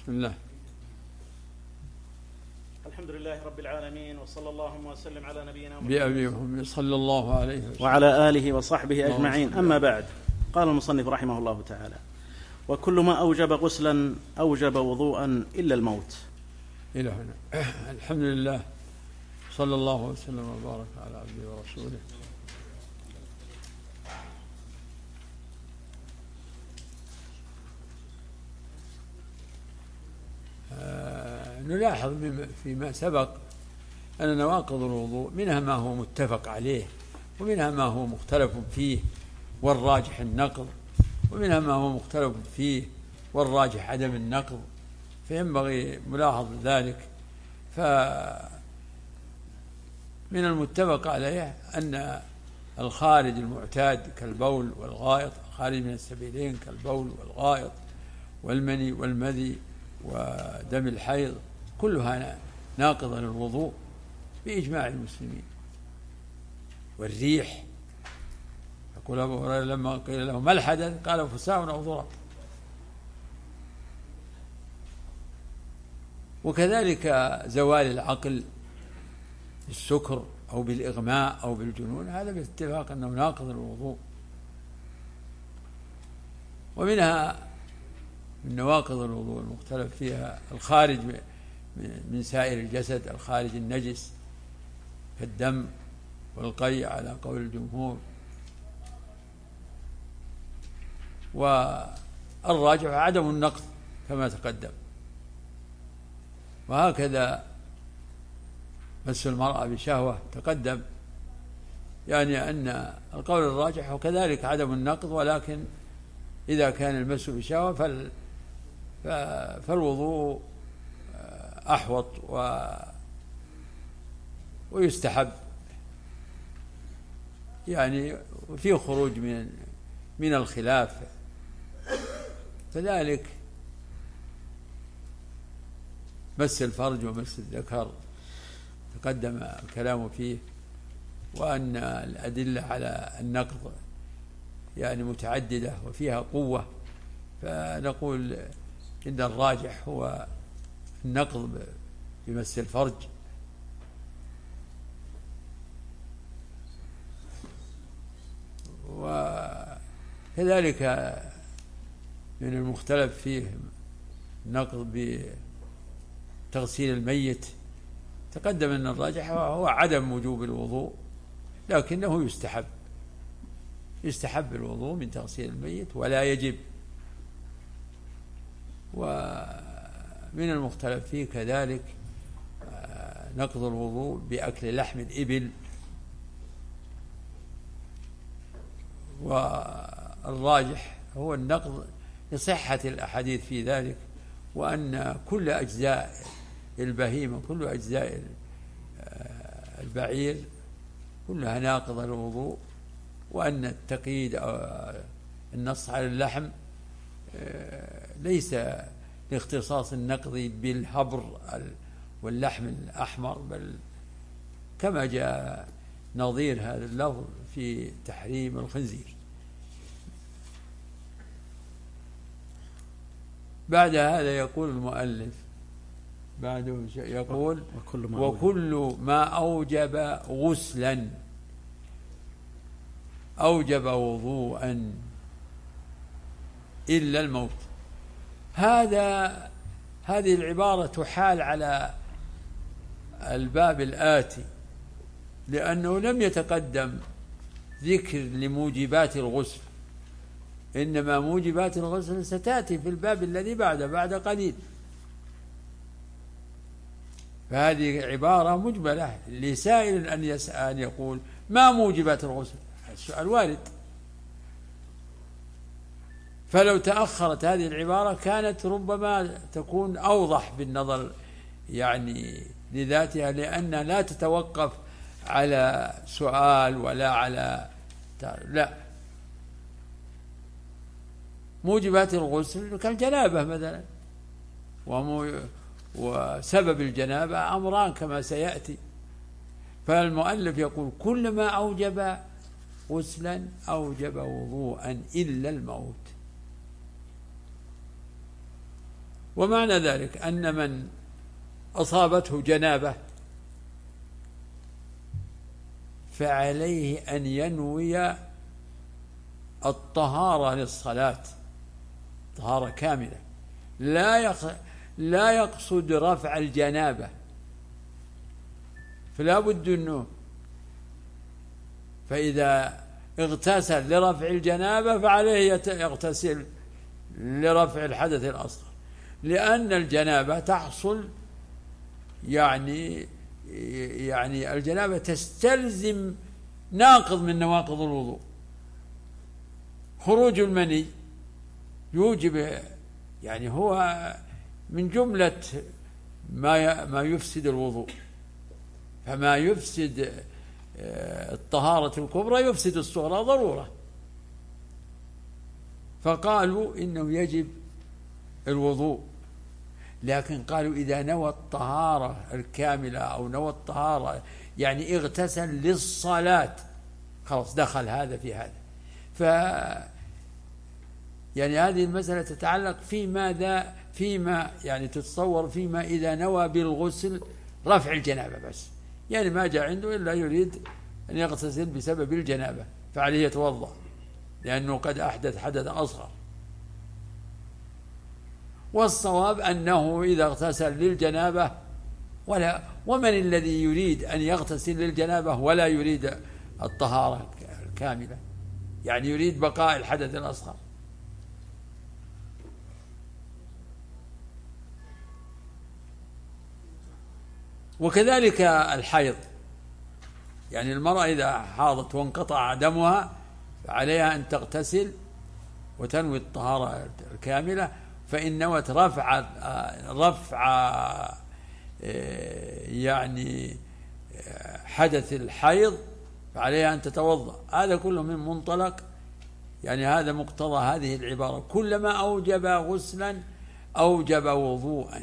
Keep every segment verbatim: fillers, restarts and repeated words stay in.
بسم الله. الحمد لله رب العالمين، وصلى اللهم وسلم على نبينا محمد بأبي وأمي صلى الله عليه وسلم وعلى آله وصحبه أجمعين. أما بعد، قال المصنف رحمه الله تعالى: وكل ما أوجب غسلا أوجب وضوءا إلا الموت. إلى هنا. الحمد لله، صلى الله وسلم وبارك على عبده ورسوله. آه نلاحظ فيما سبق أن نواقض الوضوء منها ما هو متفق عليه، ومنها ما هو مختلف فيه والراجح النقض، ومنها ما هو مختلف فيه والراجح عدم النقض، فينبغي ملاحظة ذلك. فمن المتفق عليه أن الخارج المعتاد كالبول والغائط، الخارج من السبيلين كالبول والغائط والمني والمذي ودم الحيض كلها ناقضة للوضوء بإجماع المسلمين. والريح، يقول أبو هريرة لما قيل له ما الحدث قال فساء أو ضرب. وكذلك زوال العقل بالسكر أو بالإغماء أو بالجنون، هذا باتفاق أنه ناقض الوضوء. ومنها من نواقض الوضوء المختلف فيها الخارج من سائر الجسد، الخارج النجس كالدم والقيء على قول الجمهور. والراجح عدم النقض كما تقدم. وهكذا مس المرأة بشهوة تقدم، يعني أن القول الراجح وكذلك عدم النقض، ولكن إذا كان المس بشهوة فال فالوضوء أحوط و ويستحب، يعني في خروج من من الخلاف. كذلك مس الفرج ومس الذكر تقدم الكلام فيه، وأن الأدلة على النقض يعني متعددة وفيها قوة، فنقول إن الراجح هو النقض بمس الفرج. وكذلك من المختلف فيه النقض بتغسيل الميت، تقدم أن الراجح هو عدم وجوب الوضوء، لكنه يستحب يستحب الوضوء من تغسيل الميت ولا يجب. ومن المختلف فيه كذلك نقض الوضوء بأكل لحم الإبل، والراجح هو النقض لصحة الأحاديث في ذلك، وأن كل أجزاء البهيمة كل أجزاء البعير كلها ناقضة للوضوء، وأن التقييد أو النص على اللحم ليس لاختصاص النقض بالهبر واللحم الأحمر، بل كما جاء نظير هذا اللفظ في تحريم الخنزير. بعد هذا يقول المؤلف بعده يقول وكل ما, وكل ما أوجب غسلا أوجب وضوءا إلا الموت. هذا هذه العبارة تحال على الباب الآتي، لأنه لم يتقدم ذكر لموجبات الغسل، إنما موجبات الغسل ستأتي في الباب الذي بعده بعد قليل. فهذه عبارة مجملة لسائل أن يسأل يقول ما موجبات الغسل، السؤال وارد. فلو تأخرت هذه العبارة كانت ربما تكون أوضح بالنظر يعني لذاتها، لأنها لا تتوقف على سؤال ولا على لا. موجبات الغسل كالجنابة مثلا، وسبب الجنابة أمران كما سيأتي. فالمؤلف يقول كل ما أوجب غسلا أوجب وضوءا إلا الموت. ومعنى ذلك أن من أصابته جنابة فعليه أن ينوي الطهارة للصلاة، طهارة كاملة، لا لا يقصد رفع الجنابة، فلا بد أنه فإذا اغتسل لرفع الجنابة فعليه يغتسل لرفع الحدث الأصغر، لأن الجنابة تحصل يعني يعني الجنابة تستلزم ناقض من نواقض الوضوء. خروج المني يوجب يعني هو من جملة ما ما يفسد الوضوء، فما يفسد الطهارة الكبرى يفسد الصغرى ضرورة، فقالوا إنه يجب الوضوء. لكن قالوا إذا نوى الطهارة الكاملة أو نوى الطهارة يعني اغتسل للصلاة خلاص دخل هذا في هذا. ف يعني هذه المسألة تتعلق في ماذا فيما يعني تتصور فيما إذا نوى بالغسل رفع الجنابة بس، يعني ما جاء عنده إلا يريد أن يغتسل بسبب الجنابة فعليه يتوضأ لأنه قد أحدث حدث أصغر. والصواب أنه إذا اغتسل للجنابة ولا ومن الذي يريد أن يغتسل للجنابة ولا يريد الطهارة الكاملة، يعني يريد بقاء الحدث الأصغر. وكذلك الحيض، يعني المرأة إذا حاضت وانقطع دمها فعليها أن تغتسل وتنوي الطهارة الكاملة، فإن نوت رفع رفع يعني حدث الحيض فعليها أن تتوضأ. هذا كله من منطلق يعني هذا مقتضى هذه العبارة، كلما أوجب غسلا أوجب وضوءا،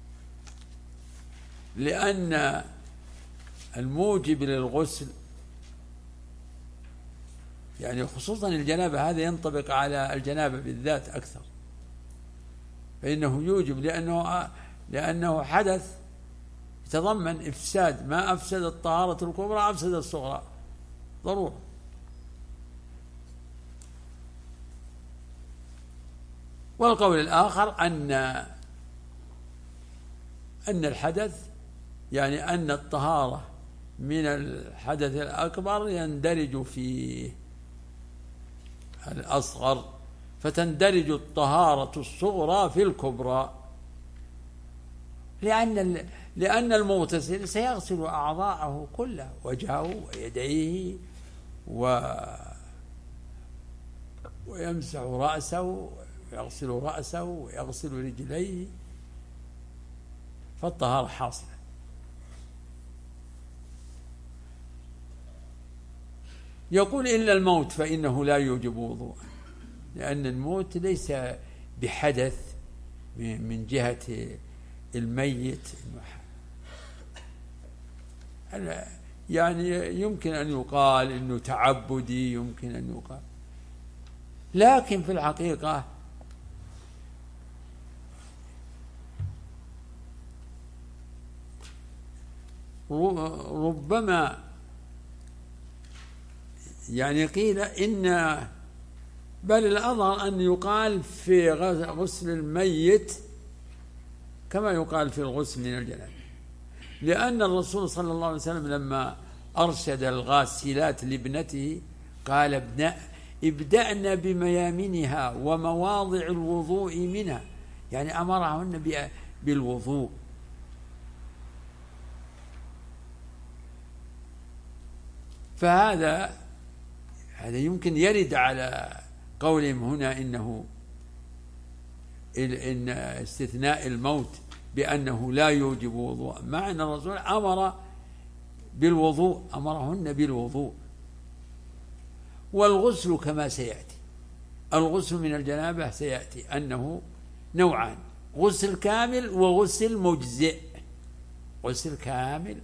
لأن الموجب للغسل يعني خصوصا الجنابة هذا ينطبق على الجنابة بالذات أكثر، فإنه يوجب لأنه لأنه حدث يتضمن إفساد، ما أفسد الطهارة الكبرى أفسد الصغرى ضرورة. والقول الآخر أن أن الحدث يعني أن الطهارة من الحدث الأكبر يندرج في الأصغر، فتندرج الطهارة الصغرى في الكبرى، لأن لأن المغتسل سيغسل أعضاءه كلها، وجهه ويديه و ويمسح رأسه ويغسل رأسه ويغسل رجليه، فالطهارة حاصلة. يقول إلا الموت فإنه لا يوجب وضوءا، لأن الموت ليس بحدث من جهة الميت، يعني يمكن أن يقال إنه تعبدي، يمكن أن يقال، لكن في الحقيقة ربما يعني قيل إن بل الأظهر أن يقال في غسل الميت كما يقال في الغسل من الجنابة، لأن الرسول صلى الله عليه وسلم لما أرشد الغاسلات لابنته قال ابن ابدأن بميامنها ومواضع الوضوء منها، يعني أمرهن بالوضوء. فهذا هذا يمكن يرد على قولهم هنا إنه إن استثناء الموت بأنه لا يوجب وضوء، مع أن الرسول أمر بالوضوء، أمرهن بالوضوء. والغسل كما سيأتي، الغسل من الجنابة سيأتي أنه نوعان، غسل كامل وغسل مجزئ. غسل كامل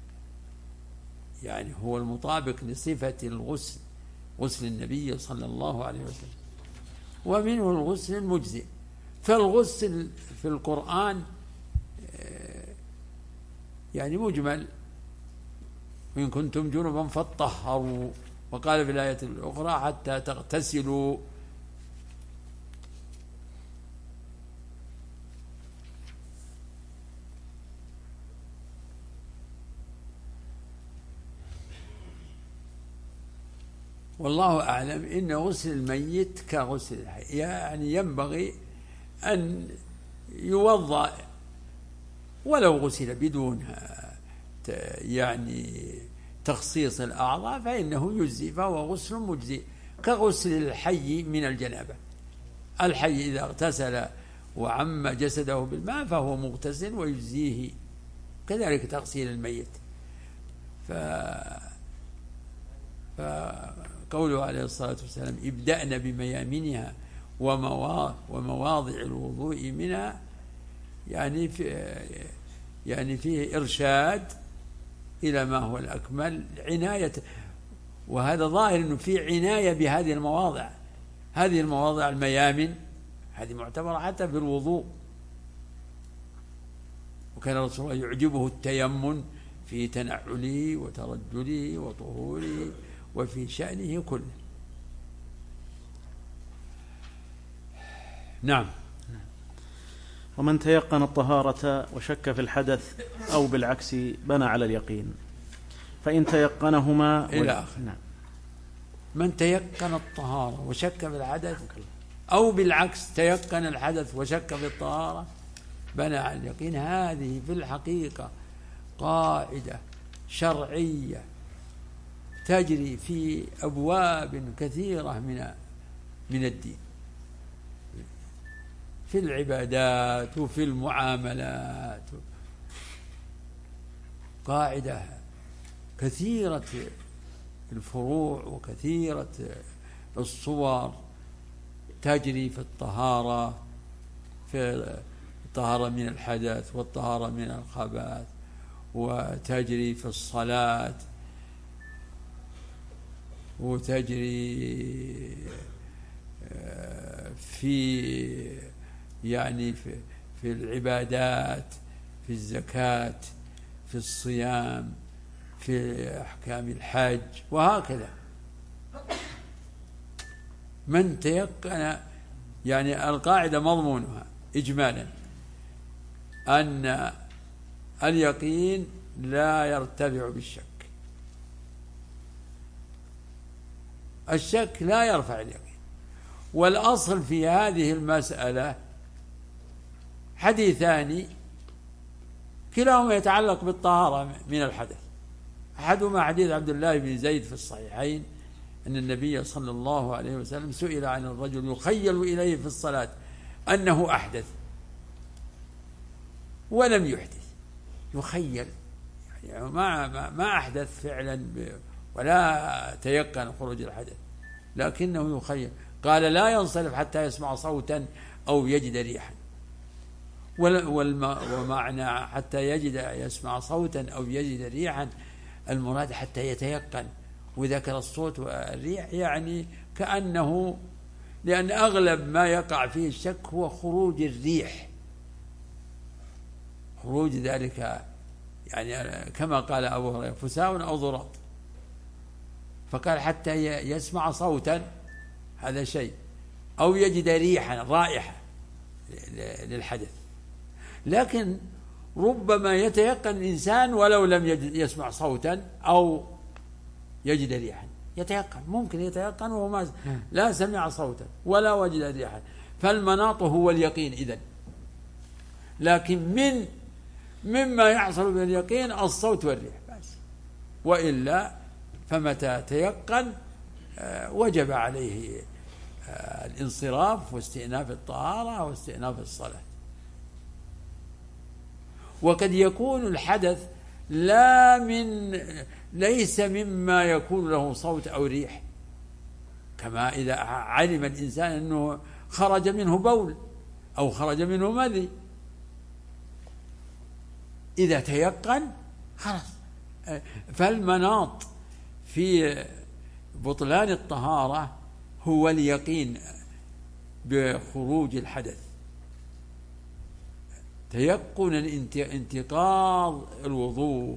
يعني هو المطابق لصفة الغسل، غسل النبي صلى الله عليه وسلم، ومنه الغسل المجزئ. فالغسل في القرآن يعني مجمل، وإن كنتم جنبا فاطهروا، وقال في الآية الأخرى حتى تغتسلوا. والله أعلم إن غسل الميت كغسل الحي، يعني ينبغي أن يوضأ ولو غسل بدون يعني تخصيص الأعضاء فإنه يجزي، فهو غسل مجزي كغسل الحي من الجنابة. الحي إذا اغتسل وعم جسده بالماء فهو مغتسل ويجزيه، كذلك تغسيل الميت. ف... فقوله عليه الصلاة والسلام ابدأن بميامنها ومواضع الوضوء منها، يعني في يعني فيه إرشاد إلى ما هو الأكمل، عناية، وهذا ظاهر أنه في عناية بهذه المواضع. هذه المواضع الميامن هذه معتبرة حتى في الوضوء، وكان رسول الله يعجبه التيمن في تنعله وترجله وطهوره وفي شأنه كله. نعم. ومن تيقن الطهارة وشك في الحدث أو بالعكس بنى على اليقين، فإن تيقنهما إلى آخر. نعم. من تيقن الطهارة وشك في الحدث أو بالعكس تيقن الحدث وشك في الطهارة بنى على اليقين، هذه في الحقيقة قاعدة شرعية تجري في أبواب كثيرة من من الدين، في العبادات وفي المعاملات، قاعدة كثيرة الفروع وكثيرة الصور تجري في الطهارة، في الطهارة من الحدث والطهارة من الخبث، وتجري في الصلاة، وتجري في يعني في, في العبادات، في الزكاة، في الصيام، في أحكام الحج، وهكذا. من تيقن، يعني القاعدة مضمونها إجمالا أن اليقين لا يرتفع بالشك، الشك لا يرفع اليقين. والأصل في هذه المسألة حديثان كلاهما يتعلق بالطهارة من الحدث. أحدهما حديث عبد الله بن زيد في الصحيحين أن النبي صلى الله عليه وسلم سئل عن الرجل يخيل إليه في الصلاة أنه أحدث ولم يحدث، يخيل يعني ما ما أحدث فعلا ولا تيقن خروج الحدث، لكنه يخيل. قال لا ينصرف حتى يسمع صوتا أو يجد ريحا، ومعنى حتى يجد يسمع صوتا أو يجد ريحا المراد حتى يتيقن، وذكر الصوت والريح يعني كأنه، لأن أغلب ما يقع فيه الشك هو خروج الريح، خروج ذلك يعني كما قال أبو هريرة فساء أو ضراط، فقال حتى يسمع صوتا، هذا شيء، أو يجد ريحا رائحة للحدث. لكن ربما يتيقن الإنسان ولو لم يسمع صوتا أو يجد ريحا، يتيقن، ممكن يتيقن وهو ما لا سمع صوتا ولا وجد ريحا، فالمناط هو اليقين إذن. لكن من مما يحصل باليقين الصوت والريح بس، وإلا فمتى تيقن وجب عليه الانصراف واستئناف الطهارة واستئناف الصلاة. وقد يكون الحدث لا من ليس مما يكون له صوت أو ريح، كما إذا علم الإنسان أنه خرج منه بول أو خرج منه مذي، إذا تيقن خلاص. فالمناط في بطلان الطهارة هو اليقين بخروج الحدث تيقن انتقاض الوضوء.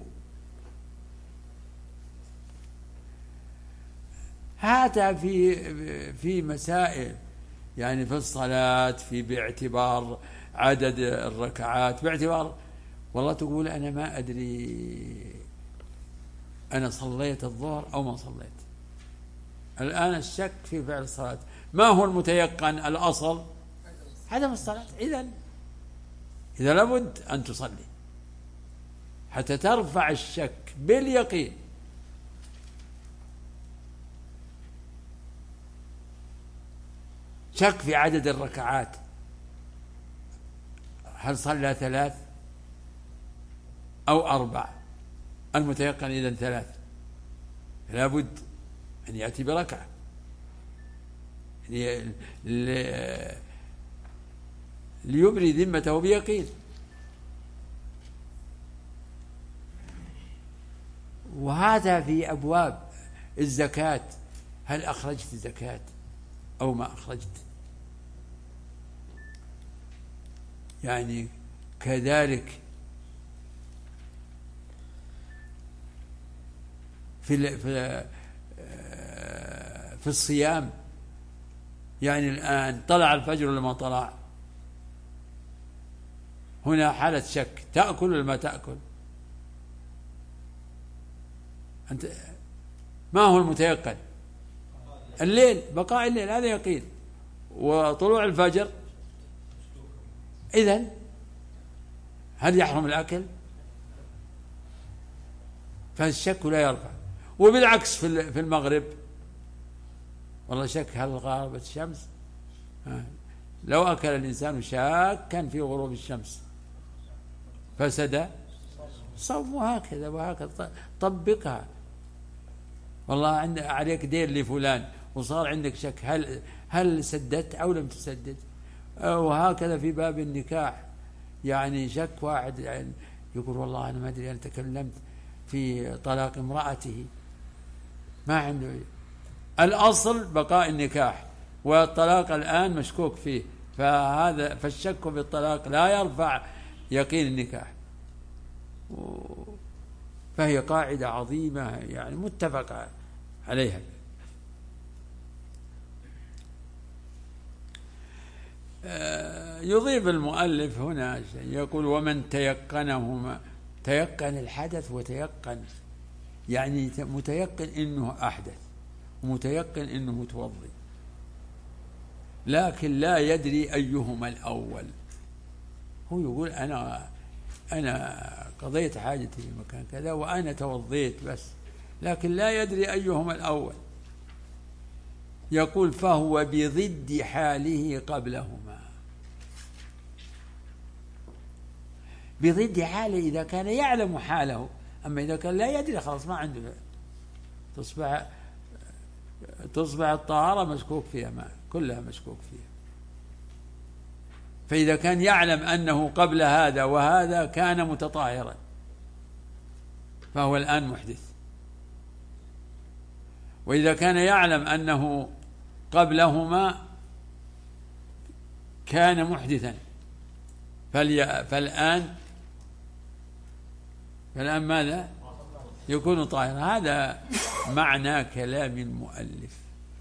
هذا في في مسائل يعني في الصلاة، في باعتبار عدد الركعات، باعتبار والله تقول أنا ما أدري أنا صليت الظهر أو ما صليت، الآن الشك في فعل الصلاة. ما هو المتيقن؟ الأصل عدم الصلاة. إذن إذا لابد أن تصلي حتى ترفع الشك باليقين. شك في عدد الركعات، هل صلى ثلاث أو أربع؟ المتيقن إذن ثلاث، لابد أن يأتي بركعة ليبري ذمته بيقين. وهذا في أبواب الزكاة، هل أخرجت الزكاة أو ما أخرجت؟ يعني كذلك في في في الصيام، يعني الآن طلع الفجر ولا ما طلع؟ هنا حالة شك، تأكل ولا ما تأكل؟ أنت ما هو المتيقن؟ الليل، بقاء الليل، هذا يقين. وطلوع الفجر، إذن هل يحرم الأكل؟ فالشك لا يرفع. وبالعكس في المغرب، والله شك هل غابت الشمس؟ لو أكل الإنسان شاكا في غروب الشمس فسد صوم. وهكذا وهكذا طبقها. والله عند عليك دين لفلان وصار عندك شك، هل هل سددت أو لم تسدد؟ وهكذا في باب النكاح، يعني شك واحد يعني يقول والله أنا ما أدري أنا تكلمت في طلاق امرأته، ما عنده. الأصل بقاء النكاح، والطلاق الآن مشكوك فيه، فهذا فالشك في الطلاق لا يرفع يقين النكاح. فهي قاعدة عظيمة يعني متفق عليها. يضيف المؤلف هنا شيء، يقول ومن تيقنهما، تيقن الحدث وتيقن، يعني متيقن إنه أحدث ومتيقن إنه متوضي، لكن لا يدري أيهما الأول. هو يقول أنا أنا قضيت حاجتي في مكان كذا وأنا توضيت بس، لكن لا يدري أيهما الأول. يقول فهو بضد حاله قبلهما، بضد حاله إذا كان يعلم حاله. أما إذا كان لا يدري خلاص ما عنده، تصبح تصبح الطهارة مشكوك فيها، ما كلها مشكوك فيها. فإذا كان يعلم أنه قبل هذا وهذا كان متطاهرا فهو الآن محدث، وإذا كان يعلم أنه قبلهما كان محدثا فالآن فالآن ماذا؟ يكون طاهرا. هذا معنى كلام المؤلف،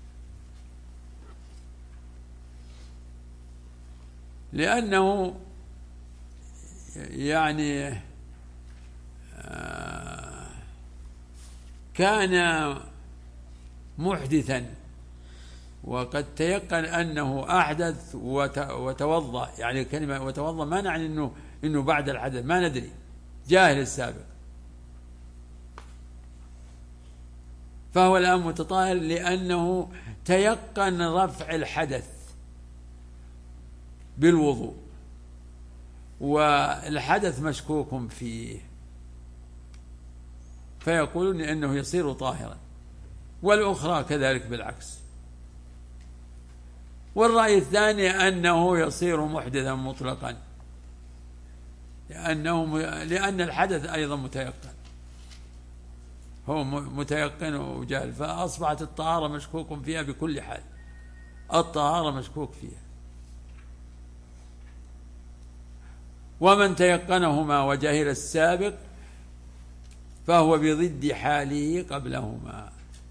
لأنه يعني كان محدثا وقد تيقن أنه أحدث وتوضأ، يعني كلمة وتوضأ ما نعني إنه إنه بعد الحدث، ما ندري، جاهل السابق، فهو الآن متطهر لأنه تيقن رفع الحدث بالوضوء، والحدث مشكوك فيه، فيقولون إنه يصير طاهرا. والأخرى كذلك بالعكس. والرأي الثاني أنه يصير محدثا مطلقا، لأنه لأن الحدث أيضا متيقن، هو متيقن وجاهل، فأصبحت الطهارة مشكوك فيها بكل حال، الطهارة مشكوك فيها. ومن تيقنهما وجهل السابق فهو بضد حاله قبلهما.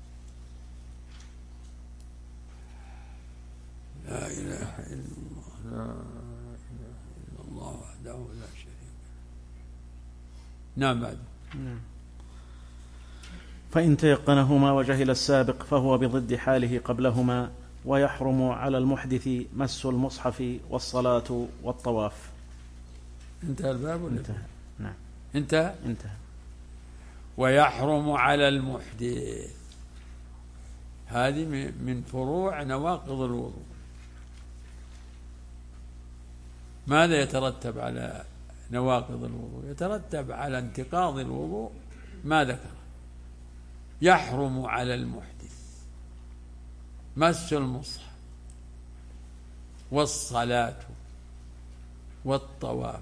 لا إله إلا الله، لا إله إلا الله وحده لا شريك له. نعم. بعد فإن تيقنهما وجهل السابق فهو بضد حاله قبلهما. ويحرم على المحدث مس المصحف والصلاة والطواف. انتهى الباب ولا انتهى؟ نعم انتهى انتهى. ويحرم على المحدث، هذه من فروع نواقض الوضوء. ماذا يترتب على نواقض الوضوء؟ يترتب على انتقاض الوضوء ما ذكر. يحرم على المحدث مس المصحف والصلاة والطواف.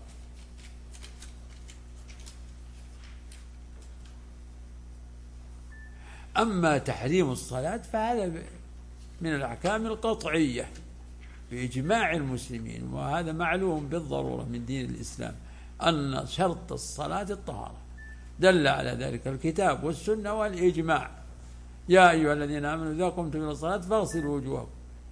أما تحريم الصلاة فهذا من الأحكام القطعية بإجماع المسلمين، وهذا معلوم بالضرورة من دين الإسلام أن شرط الصلاة الطهارة، دل على ذلك الكتاب والسنة والإجماع. يا أيها الذين آمنوا إذا قمتم إلى الصلاة فاغسلوا وجوهكم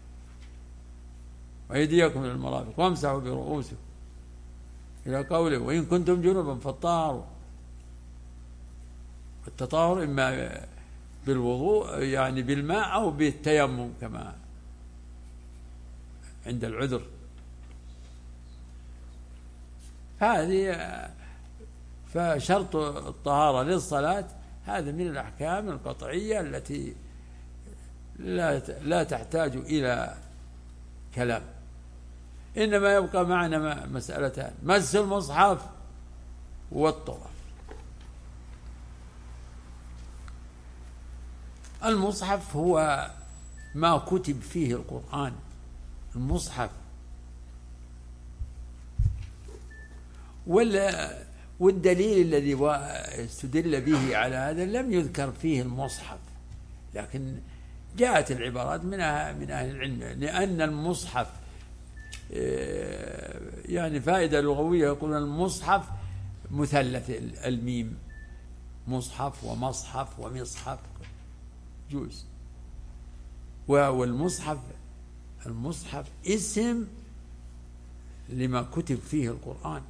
وأيديكم إلى المرافق وامسحوا برؤوسكم إلى قوله وإن كنتم جنبا فطهروا. التطهر إما بالوضوء يعني بالماء أو بالتيمم كما عند العذر. هذه فشرط الطهارة للصلاة هذا من الأحكام القطعية التي لا لا تحتاج إلى كلام. إنما يبقى معنا مسألتان: مس المصحف والطواف. المصحف هو ما كتب فيه القرآن، المصحف. ولا والدليل الذي استدل به على هذا لم يذكر فيه المصحف، لكن جاءت العبارات من من أهل العلم، لأن المصحف يعني فائدة لغوية، يقولون المصحف مثلث الميم، مصحف ومصحف ومصحف جوز. والمصحف المصحف اسم لما كتب فيه القرآن.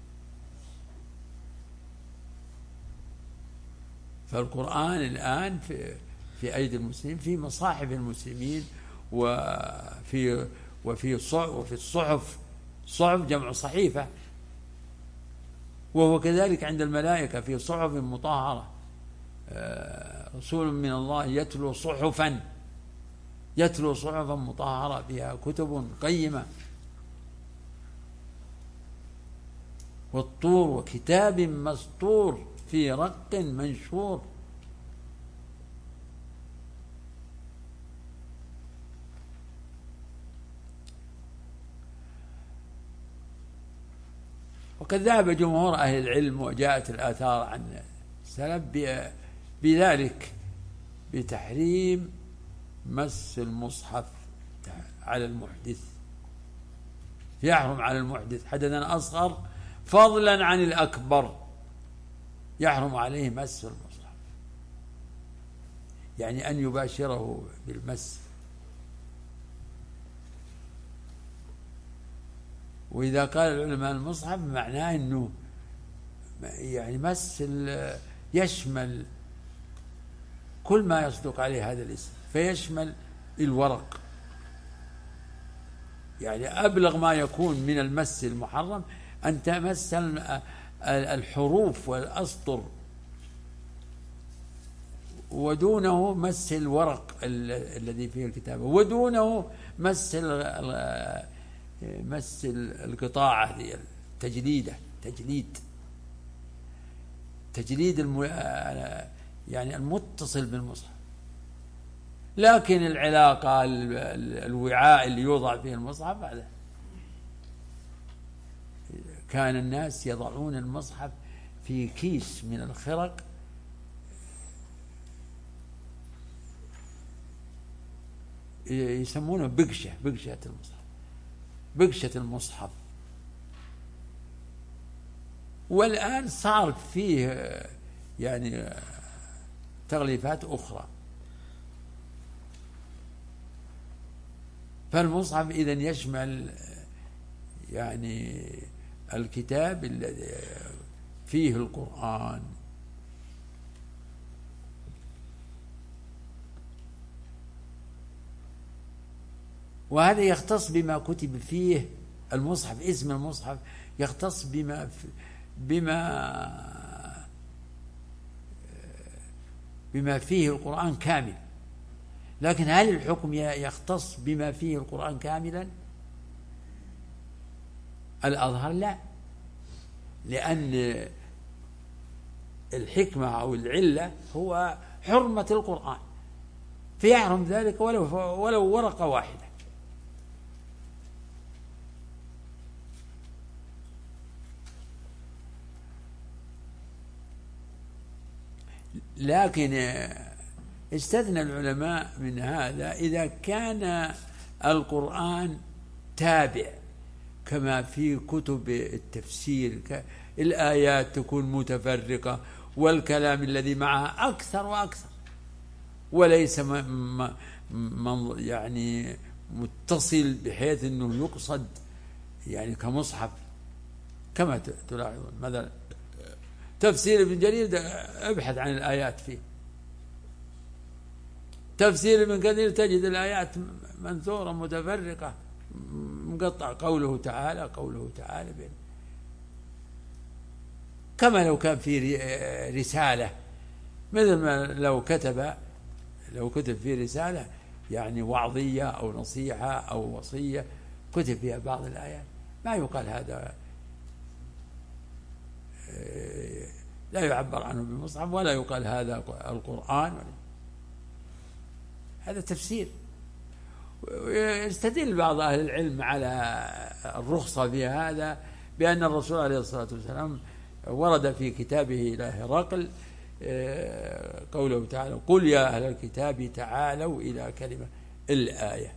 فالقرآن الآن في في أيدي المسلمين، في مصاحف المسلمين، وفي وفي صحف وفي الصحف، صحف جمع صحيفة، وهو كذلك عند الملائكة في صحف مطهرة. رسول من الله يتلو صحفا يتلو صحفا مطهرة فيها كتب قيمة. والطور وكتاب مسطور في رق منشور. وقد ذهب جمهور أهل العلم وجاءت الآثار عن السلف بذلك، بتحريم مس المصحف على المحدث. يحرم على المحدث حدثا أصغر فضلا عن الأكبر، يحرم عليه مس المصحف، يعني أن يباشره بالمس. وإذا قال العلماء المصحف معناه أنه يعني مس يشمل كل ما يصدق عليه هذا الاسم، فيشمل الورق، يعني أبلغ ما يكون من المس المحرم أن تمس الحروف والأسطر، ودونه مس الورق الذي فيه الكتابة، ودونه مس مس القطاعة، التجليدة، تجليد تجليد الم... يعني المتصل بالمصحف. لكن العلاقة الوعاء اللي يوضع فيه المصحف هذا، كان الناس يضعون المصحف في كيس من الخرق يسمونه بقشة، بقشة المصحف، بقشة المصحف. والآن صار فيه يعني تغليفات أخرى. فالمصحف إذن يشمل يعني الكتاب الذي فيه القرآن، وهذا يختص بما كتب فيه المصحف. اسم المصحف يختص بما بما بما فيه القرآن كامل. لكن هل الحكم يختص بما فيه القرآن كاملا؟ الأظهر لا، لأن الحكمة أو العلة هو حرمة القرآن، فيحرم ذلك ولو ولو ورقة واحدة. لكن استثنى العلماء من هذا إذا كان القرآن تابع، كما في كتب التفسير الآيات تكون متفرقة والكلام الذي معها أكثر وأكثر، وليس م م يعني متصل بحيث أنه يقصد يعني كمصحف كما تلاحظون. مثلا تفسير ابن جرير ابحث عن الآيات فيه، تفسير ابن كثير تجد الآيات منثورة متفرقة مقطع، قوله تعالى قوله تعالى بين. كما لو كان في رسالة، مثل ما لو كتب لو كتب في رسالة يعني وعظية أو نصيحة أو وصية كتب فيها بعض الآيات، ما يقال هذا لا يعبر عنه بالمصحف، ولا يقال هذا القرآن، هذا تفسير. يستدل بعض أهل العلم على الرخصة في هذا بأن الرسول عليه الصلاة والسلام ورد في كتابه إلى هرقل قوله تعالى قل يا أهل الكتاب تعالوا إلى كلمة الآية.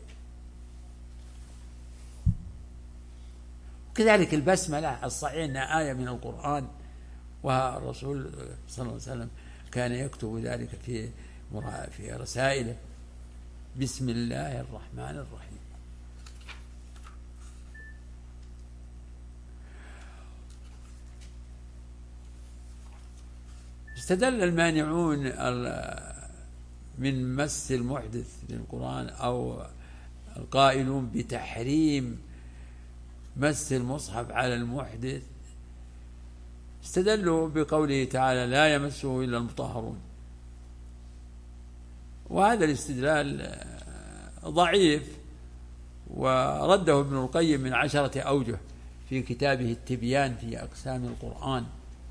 كذلك البسملة الصحيح أنها آية من القرآن، والرسول صلى الله عليه وسلم كان يكتب ذلك في في رسائله بسم الله الرحمن الرحيم. استدل المانعون من مس المحدث بالقرآن أو القائلون بتحريم مس المصحف على المحدث، استدلوا بقوله تعالى لا يمسه إلا المطهرون، وهذا الاستدلال ضعيف، ورده ابن القيم من عشرة أوجه في كتابه التبيان في أقسام القرآن.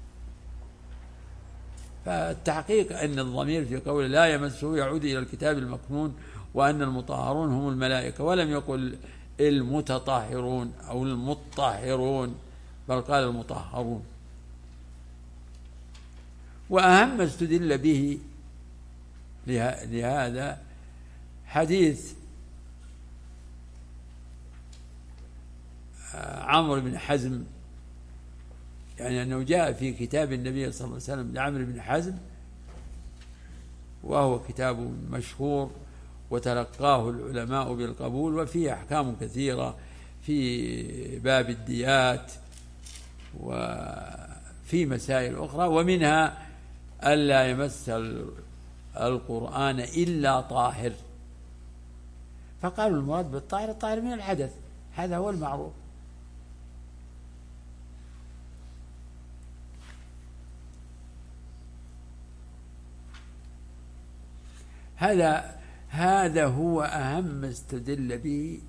فالتحقيق أن الضمير في قوله لا يمسه يعود إلى الكتاب المكنون، وأن المطهرون هم الملائكة، ولم يقل المتطهرون أو المطهرون، بل قال المطهرون. وأهم ما استدل به لهذا حديث عمرو بن حزم، يعني أنه جاء في كتاب النبي صلى الله عليه وسلم لعمرو بن حزم، وهو كتاب مشهور وتلقاه العلماء بالقبول، وفيه أحكام كثيرة في باب الديات وفي مسائل أخرى، ومنها ألا يمس القرآن إلا طاهر. فقالوا المراد بالطاهر الطاهر من الحدث، هذا هو المعروف. هذا هذا هو أهم ما استدل به.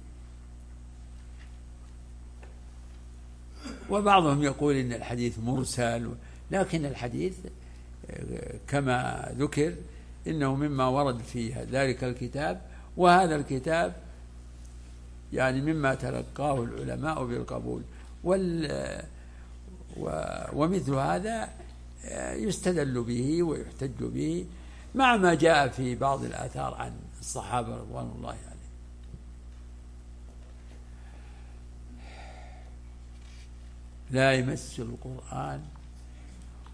وبعضهم يقول إن الحديث مرسل، لكن الحديث كما ذكر إنه مما ورد في ذلك الكتاب، وهذا الكتاب يعني مما تلقاه العلماء بالقبول، وال ومثل هذا يستدل به ويحتج به مع ما جاء في بعض الآثار عن الصحابة رضوان الله عليهم. لا يمس القرآن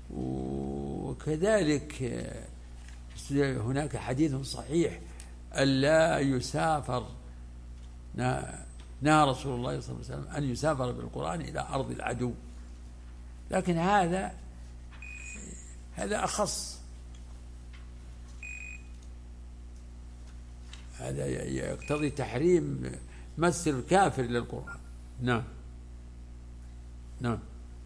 وكذلك هناك حديث صحيح ألا يسافر، نهى رسول الله صلى الله عليه وسلم أن يسافر بالقرآن إلى أرض العدو، لكن هذا هذا أخص، هذا يقتضي تحريم مس الكافر للقرآن. نعم نعم.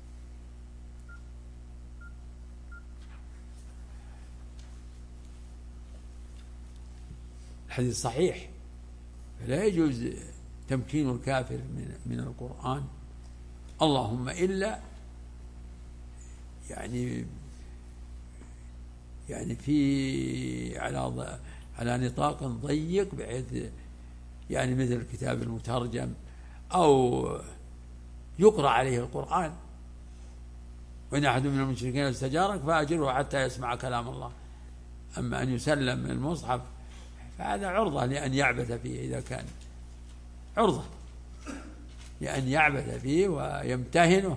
الحديث صحيح، لا يجوز تمكين الكافر من من القرآن، اللهم إلا يعني يعني في على على نطاق ضيق، بحيث يعني مثل الكتاب المترجم أو يقرأ عليه القرآن، وإن أحد من المشركين استجارك فأجره حتى يسمع كلام الله. أما أن يسلم المصحف فهذا عرضة لأن يعبث فيه، إذا كان عرضة لأن يعبث فيه ويمتهنه.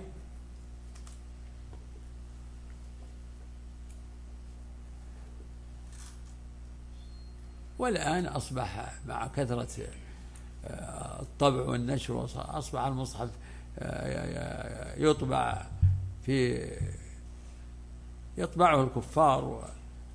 والآن أصبح مع كثرة الطبع والنشر أصبح المصحف يطبع في يطبعه الكفار،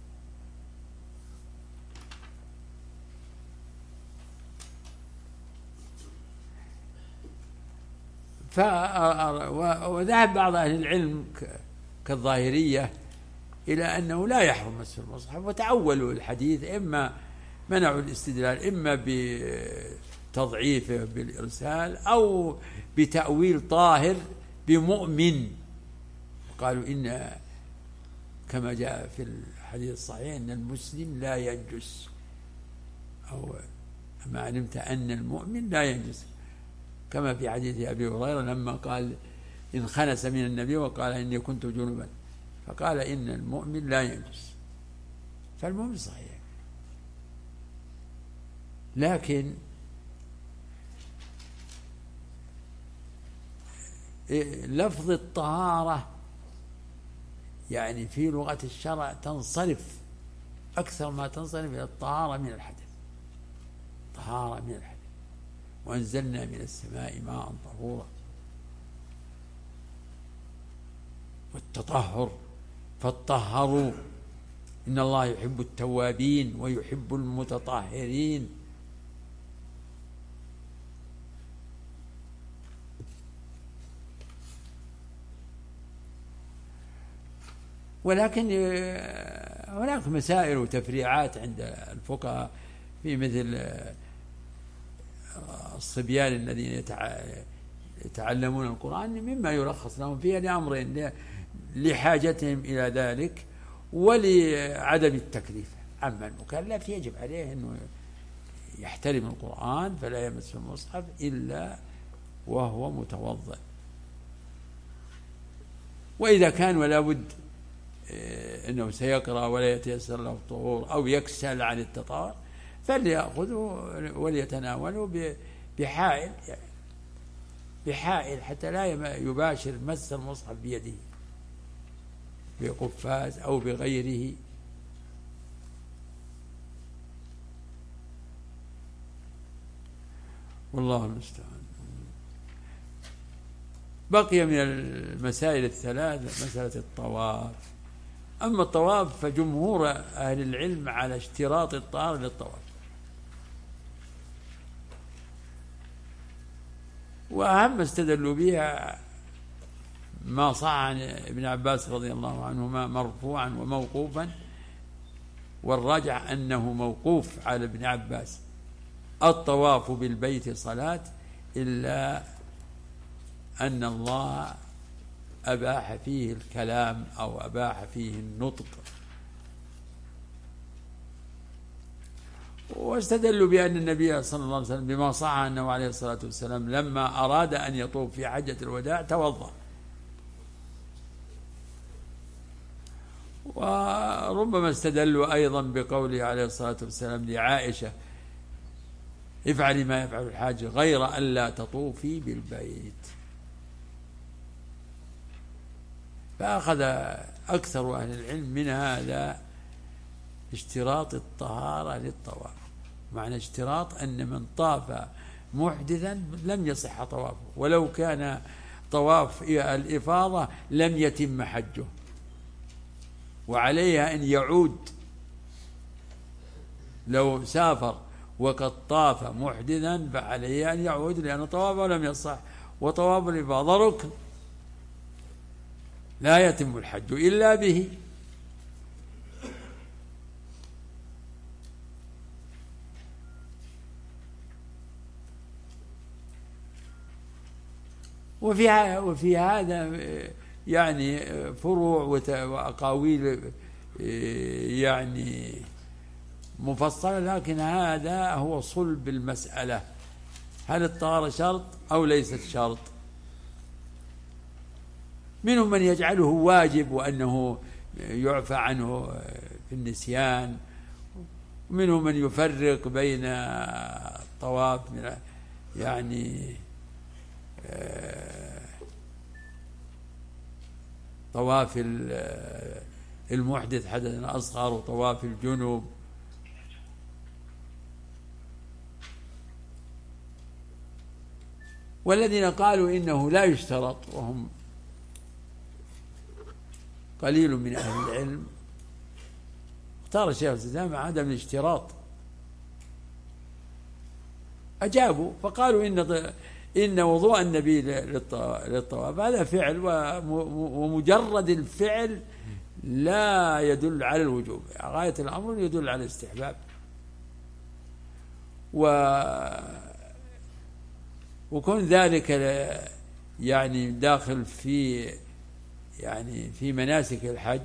وذهب بعض أهل العلم كالظاهرية إلى أنه لا يحرم مس المصحف، وتعولوا الحديث، إما منعوا الاستدلال إما بتضعيفه بالإرسال أو بتأويل طاهر بمؤمن، قالوا إن كما جاء في الحديث الصحيح أن المسلم لا ينجس، أو ما علمت أن المؤمن لا ينجس، كما في حديث أبي هريرة لما قال انخنس من النبي وقال إني كنت جنبا، فقال إن المؤمن لا ينجس، فالمؤمن صحيح. لكن لفظ الطهارة يعني في لغة الشرع تنصرف أكثر ما تنصرف إلى الطهارة من الحدث، طهارة من الحدث، وأنزلنا من السماء ماء طهورا، والتطهر فاطهروا إن الله يحب التوابين ويحب المتطهرين. ولكن هناك مسائل وتفريعات عند الفقهاء في مثل الصبيان الذين يتعلمون القرآن، مما يرخص لهم فيها لأمرين: لحاجتهم إلى ذلك ولعدم التكليف. أما المكلف يجب عليه أنه يحترم القرآن فلا يمس المصحف إلا وهو متوضئ، وإذا كان ولا بد أنه سيقرأ ولا يتيسر له الطهور أو يكسل عن التطهر فليأخذه وليتناوله بحائل بحائل حتى لا يباشر مس المصحف بيده، بقفاز أو بغيره. والله المستعان. بقي من المسائل الثلاث مسألة الطواف. أما الطواف فجمهور أهل العلم على اشتراط الطهارة للطواف، وأهم استدلوا بها ما صح عن ابن عباس رضي الله عنهما مرفوعا وموقوفا، والراجع أنه موقوف على ابن عباس: الطواف بالبيت صلاة إلا أن الله أباح فيه الكلام أو أباح فيه النطق. واستدلوا بأن النبي صلى الله عليه وسلم بما صح أنه عليه الصلاة والسلام لما أراد أن يطوف في حجة الوداع توضأ. وربما استدلوا أيضا بقوله عليه الصلاة والسلام لعائشة: افعلي ما يفعل الحاج غير أن لا تطوفي بالبيت. فأخذ أكثر أهل العلم من هذا اشتراط الطهارة للطواف. معنى اشتراط أن من طاف محدثا لم يصح طوافه، ولو كان طواف الإفاضة لم يتم حجه، وعليها أن يعود لو سافر وقد طاف محدثا فعليه أن يعود، لأن طوافه لم يصح، وطواف الإفاضة ركن لا يتم الحج إلا به. وفي وفي هذا يعني فروع وأقاويل يعني مفصلة، لكن هذا هو صلب المسألة: هل الطهارة شرط أو ليست شرط؟ منهم من يجعله واجب وأنه يعفى عنه في النسيان، ومنهم من يفرق بين الطواف من يعني طواف المحدث حدثا أصغر وطواف الجنوب. والذين قالوا إنه لا يشترط، وهم قليل من أهل العلم، اختار الشيخ الإسلام عدم الاشتراط. أجابوا فقالوا إن إن وضوء النبي للطواف هذا فعل، ومجرد الفعل لا يدل على الوجوب، غاية الأمر يدل على الاستحباب. و وكون ذلك يعني داخل في يعني في مناسك الحج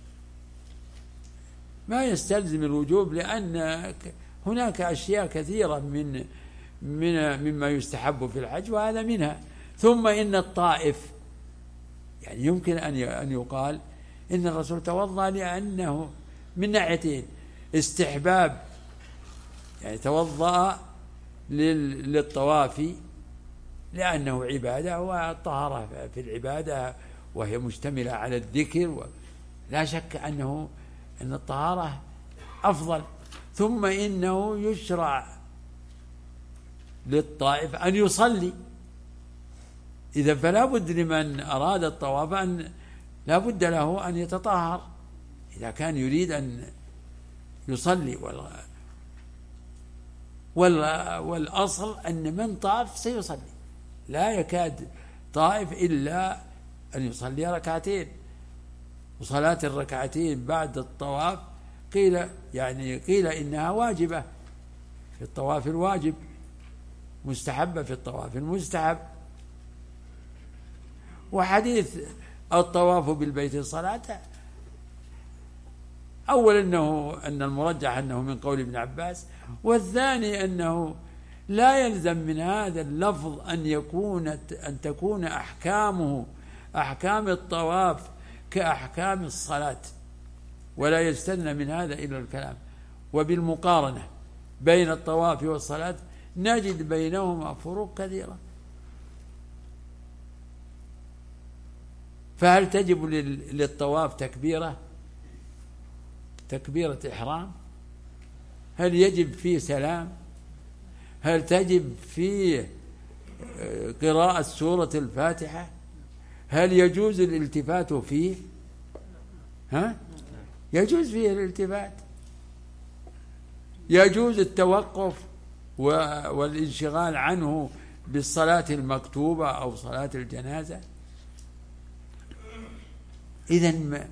ما يستلزم الوجوب، لأن هناك أشياء كثيرة من من مما يستحب في الحج وهذا منها. ثم إن الطائف يعني يمكن أن أن يقال إن الرسول توضأ لأنه من ناحيتين: استحباب يعني توضأ للطواف لأنه عبادة، والطهارة في العبادة وهي مشتملة على الذكر، ولا شك أنه أن الطهارة أفضل. ثم إنه يشرع للطائف أن يصلي، إذا فلا بد لمن أراد الطواف أن لا بد له أن يتطهر إذا كان يريد أن يصلي. والأصل أن من طاف سيصلي، لا يكاد طائف إلا أن يصلي ركعتين، وصلاة الركعتين بعد الطواف قيل يعني قيل إنها واجبة في الطواف الواجب، مستحبة في الطواف المستحب. وحديث الطواف بالبيت الصلاة أول أنه أن المرجح أنه من قول ابن عباس، والثاني أنه لا يلزم من هذا اللفظ أن يكون أن تكون أحكامه أحكام الطواف كأحكام الصلاة، ولا يستثنى من هذا إلا الكلام. وبالمقارنة بين الطواف والصلاة نجد بينهما فروق كثيرة. فهل تجب للطواف تكبيرة تكبيرة إحرام؟ هل يجب فيه سلام؟ هل تجب فيه قراءة سورة الفاتحة؟ هل يجوز الالتفات فيه؟ ها؟ يجوز فيه الالتفات، يجوز التوقف والانشغال عنه بالصلاة المكتوبة أو صلاة الجنازة. إذن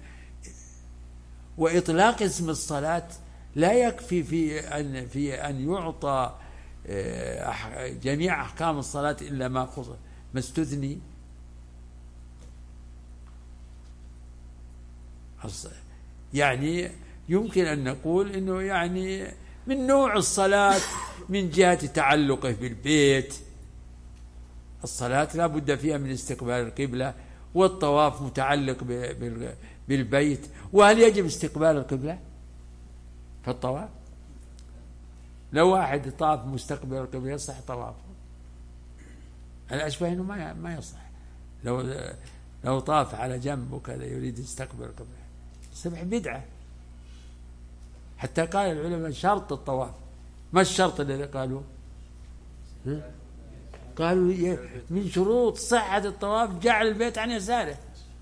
وإطلاق اسم الصلاة لا يكفي في أن في أن يعطى جميع أحكام الصلاة إلا ما خص ما استثني. يعني يمكن أن نقول إنه يعني من نوع الصلاة من جهة تعلقه بالبيت، الصلاة لا بد فيها من استقبال القبلة، والطواف متعلق بالبيت. وهل يجب استقبال القبلة في الطواف؟ لو واحد طاف مستقبل القبلة يصح طوافه؟ الأشبه إنه ما ما يصح. لو لو طاف على جنب وكذا يريد يستقبل القبلة يصبح بدعة. حتى قال العلماء شرط الطواف. ما الشرط الذي قالوا؟ قالوا من شروط صحة الطواف جعل البيت عن يساره.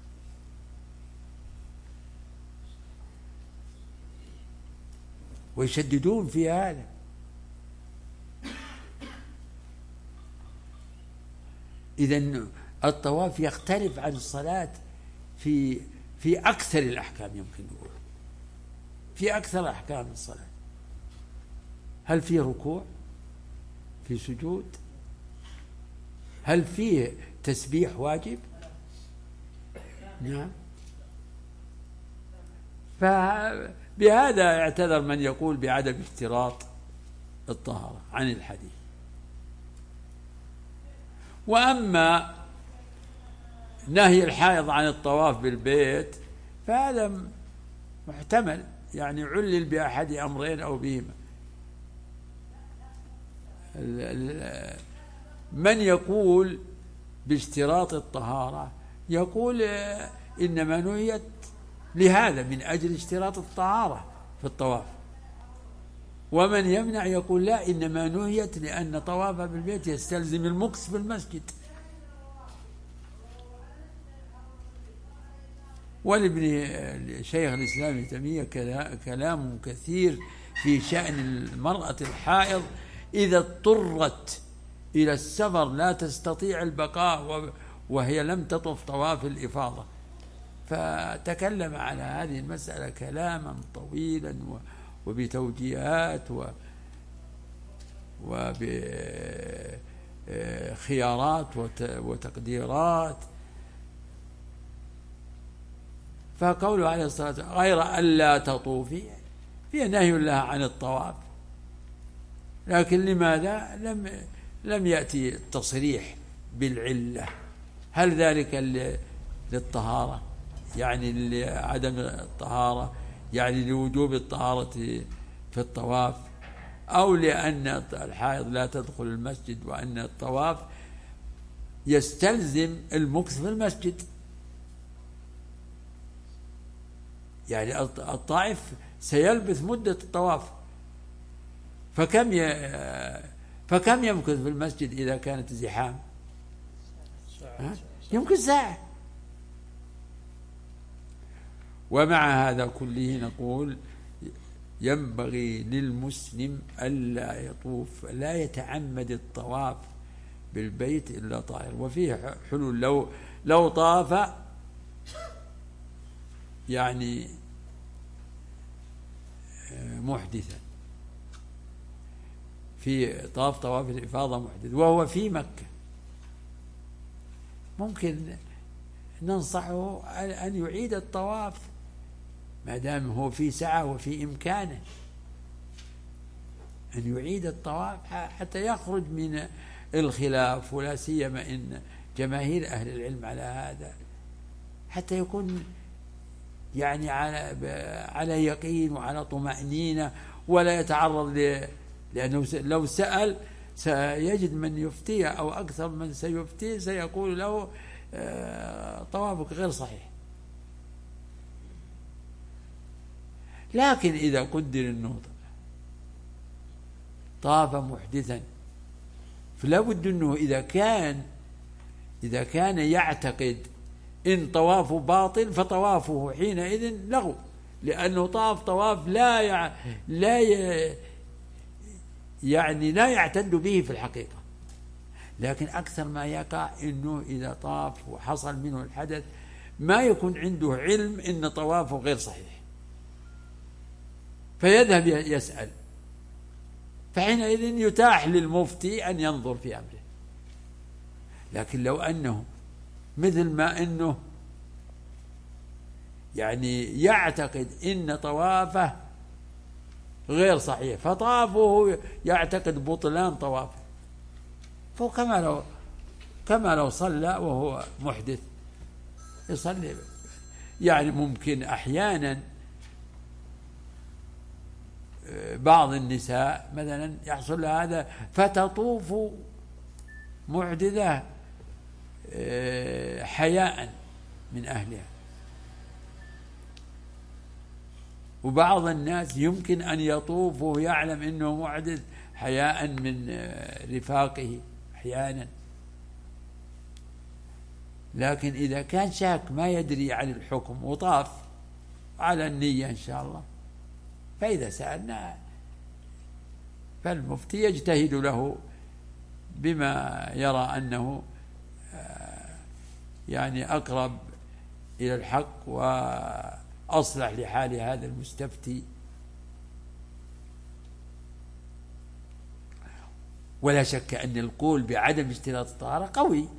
ويشددون في هذا. إذن الطواف يختلف عن الصلاة في في أكثر الأحكام، يمكن نقول في أكثر أحكام الصلاة. هل فيه ركوع؟ في سجود؟ هل فيه تسبيح واجب؟ نعم. فبهذا اعتذر من يقول بعدم اشتراط الطهارة عن الحديث. وأما نهي الحائض عن الطواف بالبيت فهذا محتمل، يعني علل بأحد أمرين أو بهما. من يقول باشتراط الطهارة يقول إنما نهيت لهذا من أجل اشتراط الطهارة في الطواف، ومن يمنع يقول لا، إنما نهيت لأن طوافها بالبيت يستلزم المكث في المسجد. ولابن شيخ الإسلام ابن تيمية كلام كثير في شأن المرأة الحائض إذا اضطرت إلى السفر لا تستطيع البقاء وهي لم تطف طواف الإفاضة، فتكلم على هذه المسألة كلاما طويلا وبتوجيهات وبخيارات وتقديرات. فقوله عليه الصلاة والسلام غير ألا تطوفي فيه نهي لها عن الطواف، لكن لماذا لم لم يأتي التصريح بالعلة؟ هل ذلك للطهارة يعني لعدم الطهارة يعني لوجوب الطهارة في الطواف، أو لأن الحائض لا تدخل المسجد وأن الطواف يستلزم المكث في المسجد؟ يعني الطائف سيلبث مدة الطواف، فكم ي... فكم يمكث في المسجد إذا كانت زحام؟ يمكن ساعة. ومع هذا كله نقول ينبغي للمسلم ألا يطوف لا يتعمد الطواف بالبيت إلا طاهر. وفيه حلول، لو لو طاف يعني محدثا في طاف طواف الإفاضة محدث وهو في مكة، ممكن ننصحه أن يعيد الطواف ما دام هو في سعة وفي إمكانه أن يعيد الطواف حتى يخرج من الخلاف، ولا سيما إن جماهير أهل العلم على هذا، حتى يكون يعني على على يقين وعلى طمأنينة ولا يتعرض ل لأنه لو سأل سيجد من يفتيه أو أكثر من سيفتيه سيقول له طوافك غير صحيح. لكن إذا قدر أنه طاف محدثا فلا بد أنه إذا كان إذا كان يعتقد إن طوافه باطل فطوافه حينئذ لغو، لأنه طاف طواف لا يع... لا ي... يعني لا يعتد به في الحقيقة. لكن أكثر ما يقع إنه إذا طاف وحصل منه الحدث ما يكون عنده علم إن طوافه غير صحيح، فيذهب يسأل، فحينئذ يتاح للمفتي أن ينظر في أمره. لكن لو أنه مثل ما أنه يعني يعتقد إن طوافه غير صحيح فطافه يعتقد بطلان طوافه، فكما لو كما لو صلى وهو محدث يصلي. يعني ممكن أحيانا بعض النساء مثلا يحصل لها هذا فتطوف محدثة حياء من أهلها. وبعض الناس يمكن أن يطوف ويعلم أنه محدث حياء من رفاقه أحيانا، لكن إذا كان شاك ما يدري عن الحكم وطاف على النية إن شاء الله، فإذا سألنا فالمفتي يجتهد له بما يرى أنه يعني أقرب إلى الحق وأصلح لحال هذا المستفتي. ولا شك أن القول بعدم اشتراط الطهارة قوي،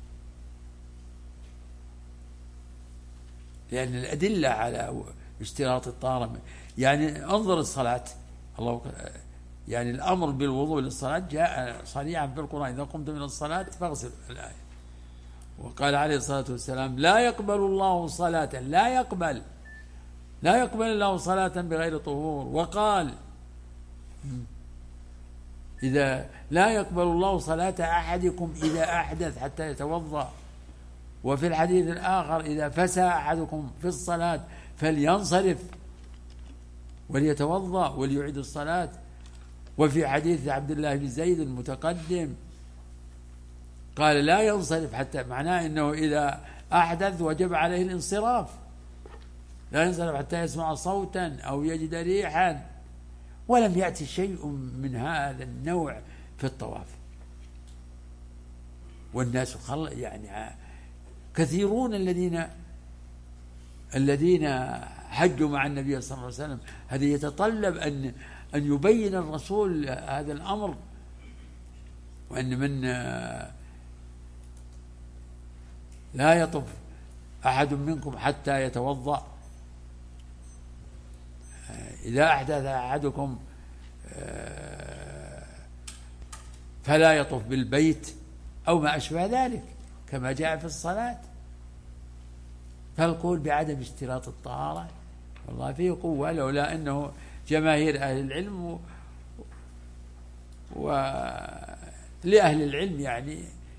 لأن الأدلة على اشتراط الطهارة يعني انظر الصلاة، الله يعني الأمر بالوضوء للصلاة جاء صريحا في القرآن: إذا قمت من الصلاة فاغسل الآية. وقال عليه الصلاة والسلام: لا يقبل الله صلاة لا يقبل لا يقبل الله صلاة بغير طهور. وقال: إذا لا يقبل الله صلاة أحدكم إذا أحدث حتى يتوضأ. وفي الحديث الآخر: إذا فسى أحدكم في الصلاة فلينصرف وليتوضأ وليعيد الصلاة. وفي حديث عبد الله بن زيد المتقدم قال: لا ينصرف حتى، معناه أنه إذا أحدث وجب عليه الانصراف، لا ينصرف حتى يسمع صوتا أو يجد ريحا. ولم يأتي شيء من هذا النوع في الطواف. والناس خل يعني كثيرون الذين الذين حجوا مع النبي صلى الله عليه وسلم. هذا يتطلب أن أن يبين الرسول هذا الأمر، وأن من لا يطف أحد منكم حتى يتوضأ، إذا أحدث أحدكم فلا يطف بالبيت أو ما أشبه ذلك كما جاء في الصلاة. فالقول بعدم اشتراط الطهارة والله فيه قوة، لولا أنه جماهير أهل العلم ولأهل العلم يعني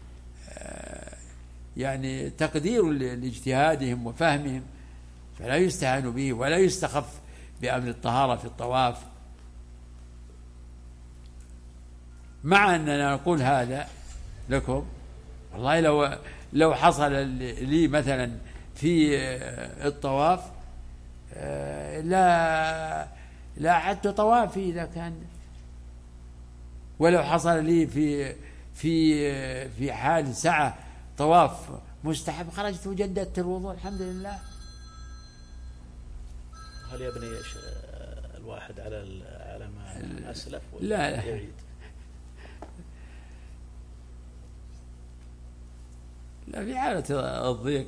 يعني تقدير لاجتهادهم وفهمهم، فلا يستهان به ولا يستخف بأمر الطهارة في الطواف. مع أننا نقول هذا لكم، والله لو لو حصل لي مثلا في الطواف لا لا أعدت طوافي إذا كان، ولو حصل لي في في في حال سعة طواف مستحب خرجت وجددت الوضوء الحمد لله. هل يبني الواحد على على ما أسلف ولا لا لا يعيد؟ لا، في حالة الضيق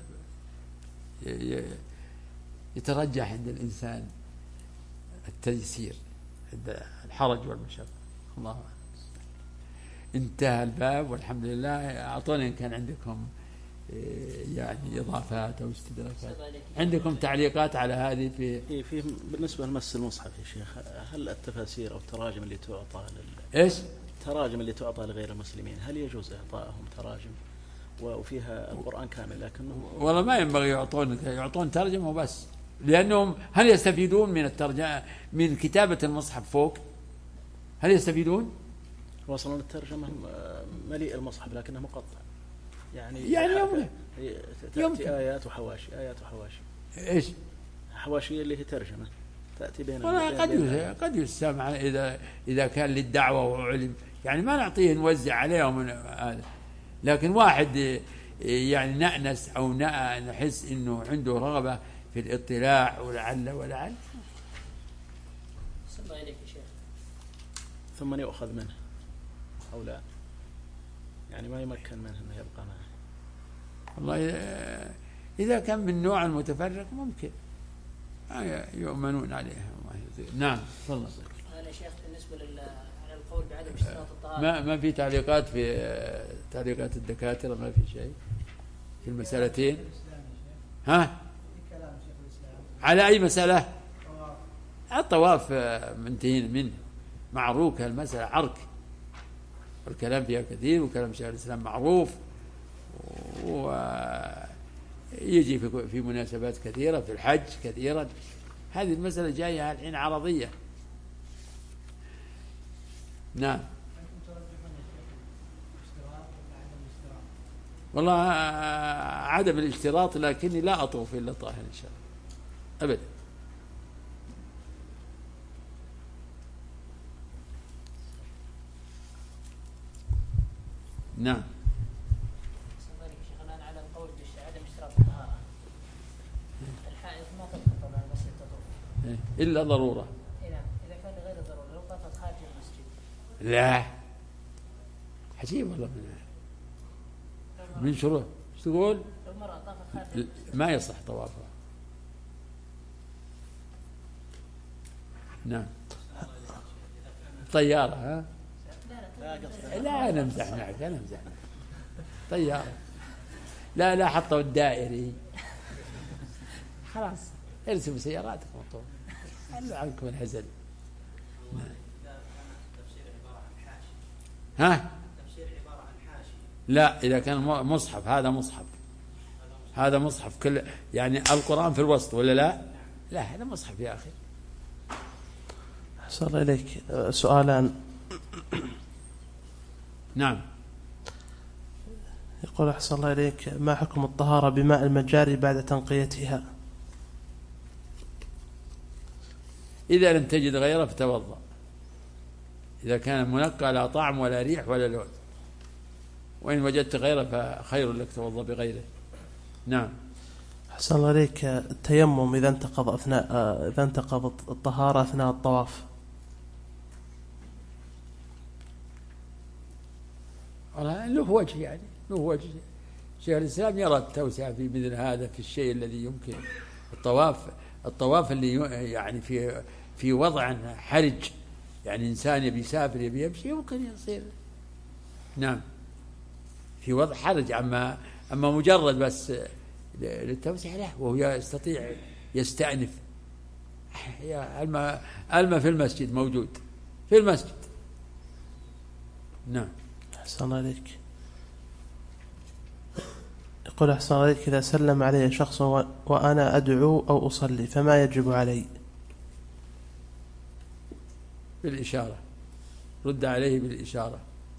يترجح عند الإنسان التيسير عند الحرج والمشقة. الله أعلم. انتهى الباب والحمد لله. أعطوني إن كان عندكم يعني إضافات أو استدراكات، عندكم تعليقات على هذه في في بالنسبة لمس المصحف يا شيخ، هل التفاسير أو التراجم اللي تعطى لل... إيش؟ التراجم اللي تعطى لغير المسلمين هل يجوز إعطائهم تراجم وفيها القرآن كامل؟ لكنه والله ما ينبغي يعطون يعطون ترجمة وبس، لأنهم هل يستفيدون من الترجمة من كتابة المصحف فوق؟ هل يستفيدون؟ وصلنا الترجمة مليء المصحف لكنه مقطع، يعني يعني يوم تأتي يوم آيات وحواشي آيات وحواشي. إيش؟ حواشي اللي هي ترجمة تأتي بين والله قد قد يستمع إذا إذا كان للدعوة وعلم، يعني ما نعطيه نوزع عليهم هذا، لكن واحد يعني نأنس أو نحس إنه عنده رغبة في الاطلاع ولعل ولعل. صلى الله عليك يا شيخ. ثم يؤخذ منه أو لا، يعني ما يمكن منه أنه يبقى معه. والله إذا كان من نوع المتفرق ممكن يؤمنون عليه. نعم تفضل. أنا شيخ بالنسبة على القول بعدم اشتراط الطهارة ما ما في تعليقات في تعليقات الدكاترة، ما في شيء في المسألتين. ها؟ على أي مسألة؟ الطواف منتهين منه، معروف المسألة عرك، والكلام فيها كثير، وكلام شيخ الإسلام معروف، يجي في في مناسبات كثيرة، في الحج كثيرا. هذه المسألة جاية الحين عرضية. نعم. والله عدم الاشتراط، لكني لا أطوف إلا طاهر إن شاء الله أبدا. نعم. شيخنا على القول بعدم اشتراط الطهارة، الحائض ما تدخل طبعا المسجد تطوف إلا ضرورة. نعم، إذا كان لغير ضرورة لو طافت خارج المسجد. لا، عجيب والله. من من شروط ايش تقول؟ المرأة طافت خارج المسجد ما يصح طوافها. نعم. طيارة ها؟ لا نمزح معك، لا نمزح معك. طيارة. لا لا حطوا الدائري. خلاص ارسموا سياراتكم وطول. خلوا عنكم الهزل. ها؟ لا، إذا كان مصحف هذا مصحف، هذا مصحف كل يعني القرآن في الوسط ولا لا؟ لا هذا مصحف يا أخي. أحسن الله إليك. سؤالان. نعم. يقول أحسن الله إليك: ما حكم الطهارة بماء المجاري بعد تنقيتها؟ إذا لم تجد غيره فتوضأ، إذا كان منقى لا طعم ولا ريح ولا لون. وإن وجدت غيره فخير لك توضأ بغيره. نعم. أحسن الله إليك. التيمم إذا انتقض أثناء إذا انتقض الطهارة أثناء الطواف. له وجه، يعني له وجه. شيخ الإسلام يرى التوسعة في مثل هذا في الشيء الذي يمكن الطواف الطواف اللي يعني في في وضع حرج، يعني إنسان يبي يسافر يبي يمشي يمكن يصير. نعم، في وضع حرج. أما أما مجرد بس للتوسعة لا، وهو يستطيع يستأنف. الماء الماء في المسجد موجود في المسجد. نعم. أحسن الله عليك. يقول أحسن الله عليك: إذا سلم علي شخص وأنا أدعو أو أصلي فما يجب علي؟ بالإشارة، رد عليه بالإشارة.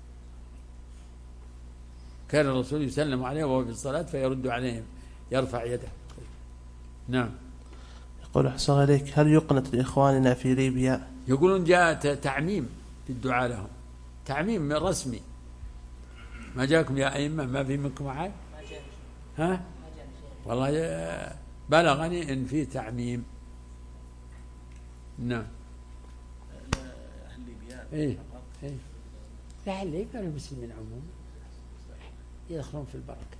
كان الرسول يسلم عليه وهو في الصلاة فيرد عليهم، يرفع يده. نعم. يقول أحسن الله عليك: هل يقنط لإخواننا في ليبيا؟ يقولون جاء تعميم في الدعاء لهم، تعميم رسمي. ما جاكم يا أئمة؟ ما في منكم أحد؟ ها؟ والله بلغني إن في تعميم. نعم. أهل ليبيا. إيه إيه. لا أهل ليبيا المسلمين عموما يدخلون في البركة.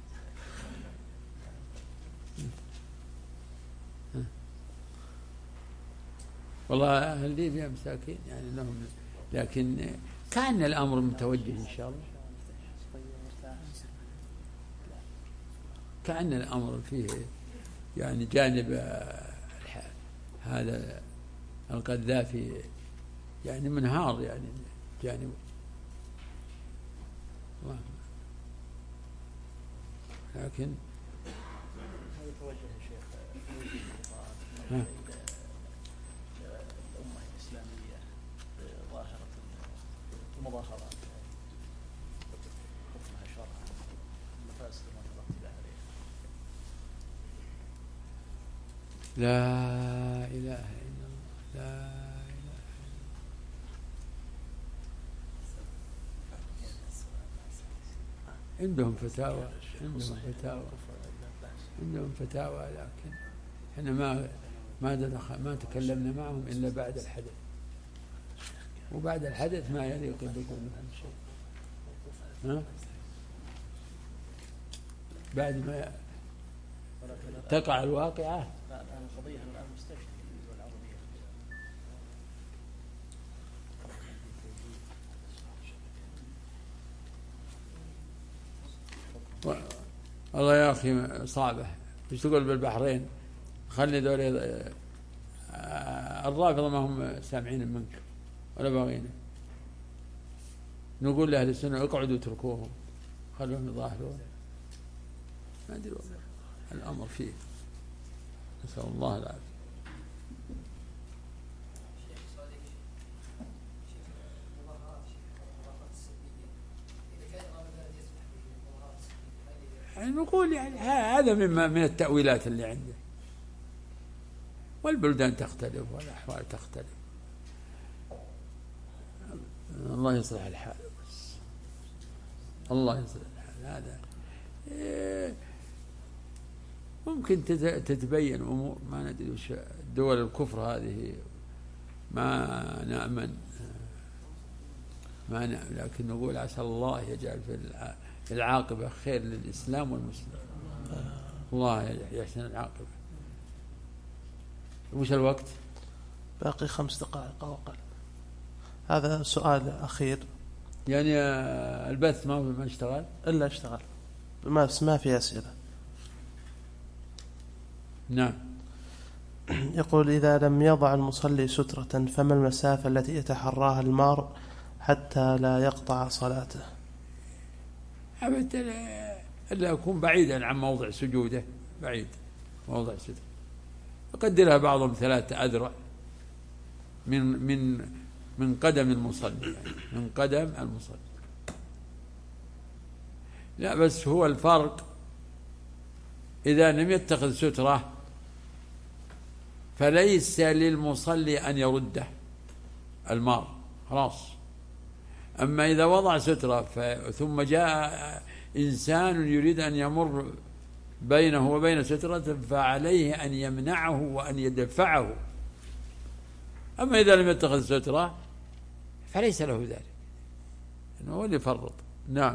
والله أهل ليبيا مساكين يعني لهم، لكن كان الأمر متوجه إن شاء الله. كأن الأمر فيه يعني جانب هذا القذافي يعني منهار، يعني جانب. لكن هذا توجه يا شيخ ها. الأمة الإسلامية ظاهرة المظاهرات حكمها شرعا، المفاسد المترتبة عليها. لا إله إلا الله، لا إله إلا الله. عندهم فتاوى عندهم فتاوى عندهم فتاوى لكن احنا ما ما ما تكلمنا معهم إلا بعد الحدث، وبعد الحدث ما يليق بكم شيء. ها؟ بعد ما تقع الواقعة. الآن القضية الآن مستشفى في الدول العربية. والله يا أخي صعبة. ايش تقول بالبحرين؟ خلي دول الرافضة ما هم سامعين منك ولا باغينك. نقول لأهل السنة اقعدوا اتركوهم خلوهم يظاهرون. ما أدري والله. الأمر فيه، نسأل الله العافية. يعني نقول يعني هذا مما من التأويلات اللي عنده، والبلدان تختلف والأحوال تختلف، الله يصلح الحال بس، الله يصلح الحال. هذا ممكن تتبين أمور ما ندري وش دول الكفر هذه، ما نأمن ما نأمن، لكن نقول عسى الله يجعل في العاقبة خير للإسلام والمسلمين، الله يحسن العاقبة. وش الوقت؟ باقي خمس دقائق أو أقل. هذا سؤال أخير. يعني البث ما ما اشتغل إلا اشتغل، ما ما في أسئلة. نعم. يقول: إذا لم يضع المصلي سترة فما المسافة التي يتحراها المار حتى لا يقطع صلاته؟ أبدا إلا يكون بعيدا عن موضع سجوده، بعيد موضع سجوده، يقدرها بعضهم ثلاثة أذرع من من من قدم المصلي، يعني من قدم المصلي. لا بس هو الفرق إذا لم يتخذ سترة فليس للمصلي أن يرده المار خلاص. أما إذا وضع سترة ثم جاء إنسان يريد أن يمر بينه وبين سترة فعليه أن يمنعه وأن يدفعه. أما إذا لم يتخذ سترة فليس له ذلك، إنه هو اللي يفرط. نعم.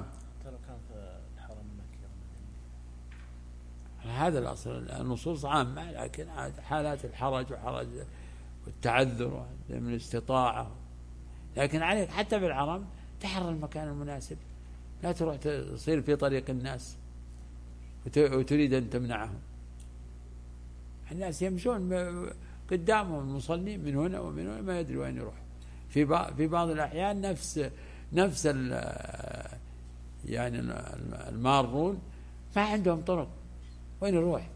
هذا الأصل، النصوص عامة، لكن حالات الحرج وحرج والتعذر من الاستطاعة، لكن عليك حتى في الحرم تحرر المكان المناسب، لا تروح تصير في طريق الناس وتريد أن تمنعهم. الناس يمشون قدامهم المصلين من هنا ومن هنا، ما يدري وين يروح. في بعض في بعض الأحيان نفس نفس يعني المارون ما عندهم طرق، وين يروح؟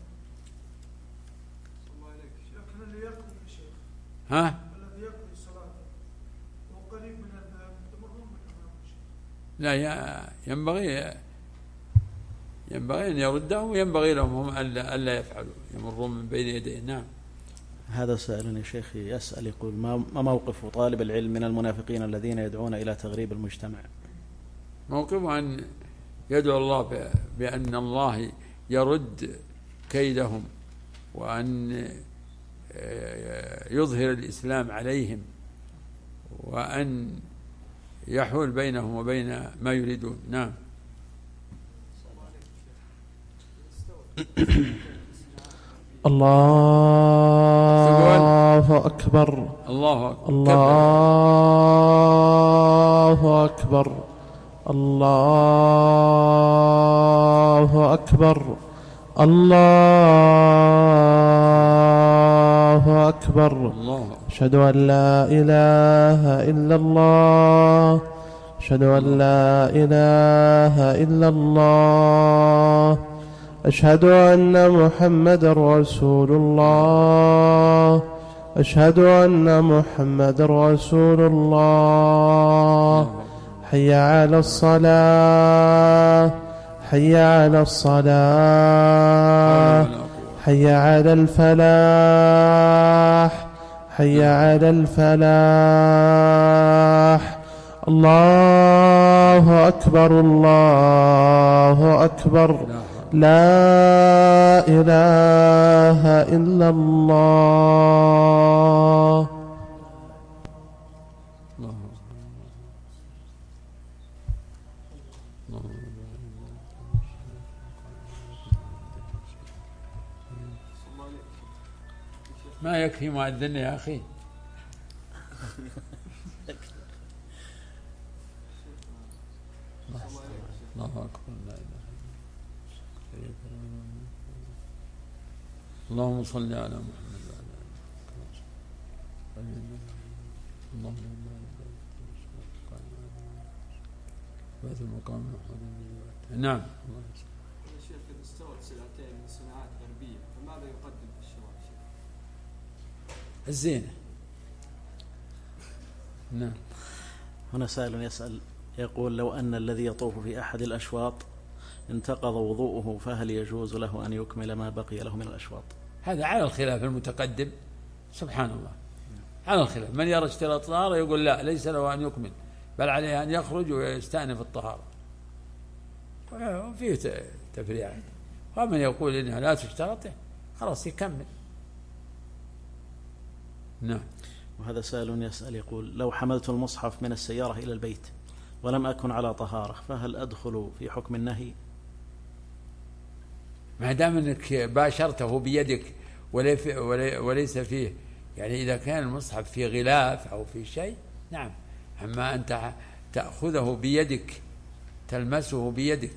ها؟ الذي يقضي صلاته وقريب من الباب يمرون من أمامه. لا، ينبغي ينبغي أن يردهم، وينبغي لهم هم ألا يفعلوا، يمرون من بين يديه. نعم. هذا سائل يا شيخ يسأل يقول: ما موقف طالب العلم من المنافقين الذين يدعون إلى تغريب المجتمع؟ موقفه أن يدعو الله بأن الله يرد كيدهم، وأن يظهر الإسلام عليهم، وأن يحول بينهم وبين ما يريدون. نعم. الله أكبر، الله أكبر، الله أكبر، الله أكبر، الله أكبر. أشهد أن لا إله إلا الله، أشهد أن لا إله إلا الله، أشهد أن محمد رسول الله، أشهد أن محمد رسول الله. حي على الصلاة، حي على الصلاة، حي على الفلاح، حي على الفلاح. الله أكبر، الله أكبر، لا إله إلا الله. ما يكفي مؤذن يا أخي. الله أكبر، لا إله إلا الله. اللهم صل على محمد وعلى آله اللهم بارك المقام. نعم. يا شيخ، استوت سلعتين من صناعات ماذا يقدم في الشراء؟ الزينة. نعم. هنا سائل يسأل يقول لو أن الذي يطوف في أحد الأشواط انتقض وضوءه فهل يجوز له أن يكمل ما بقي له من الأشواط؟ هذا على الخلاف المتقدم، سبحان الله، على الخلاف. من يرى اشتراط الطهارة يقول لا، ليس له أن يكمل، بل عليه أن يخرج ويستأنف الطهارة، وفيه تفريعات. ومن يقول إنها لا تشترط خلاص يكمل. نعم. وهذا سائل يسأل يقول لو حملت المصحف من السيارة إلى البيت ولم أكن على طهارة فهل أدخل في حكم النهي؟ ما دام أنك باشرته بيدك وليس فيه، يعني إذا كان المصحف في غلاف أو في شيء نعم، أما أنت تأخذه بيدك تلمسه بيدك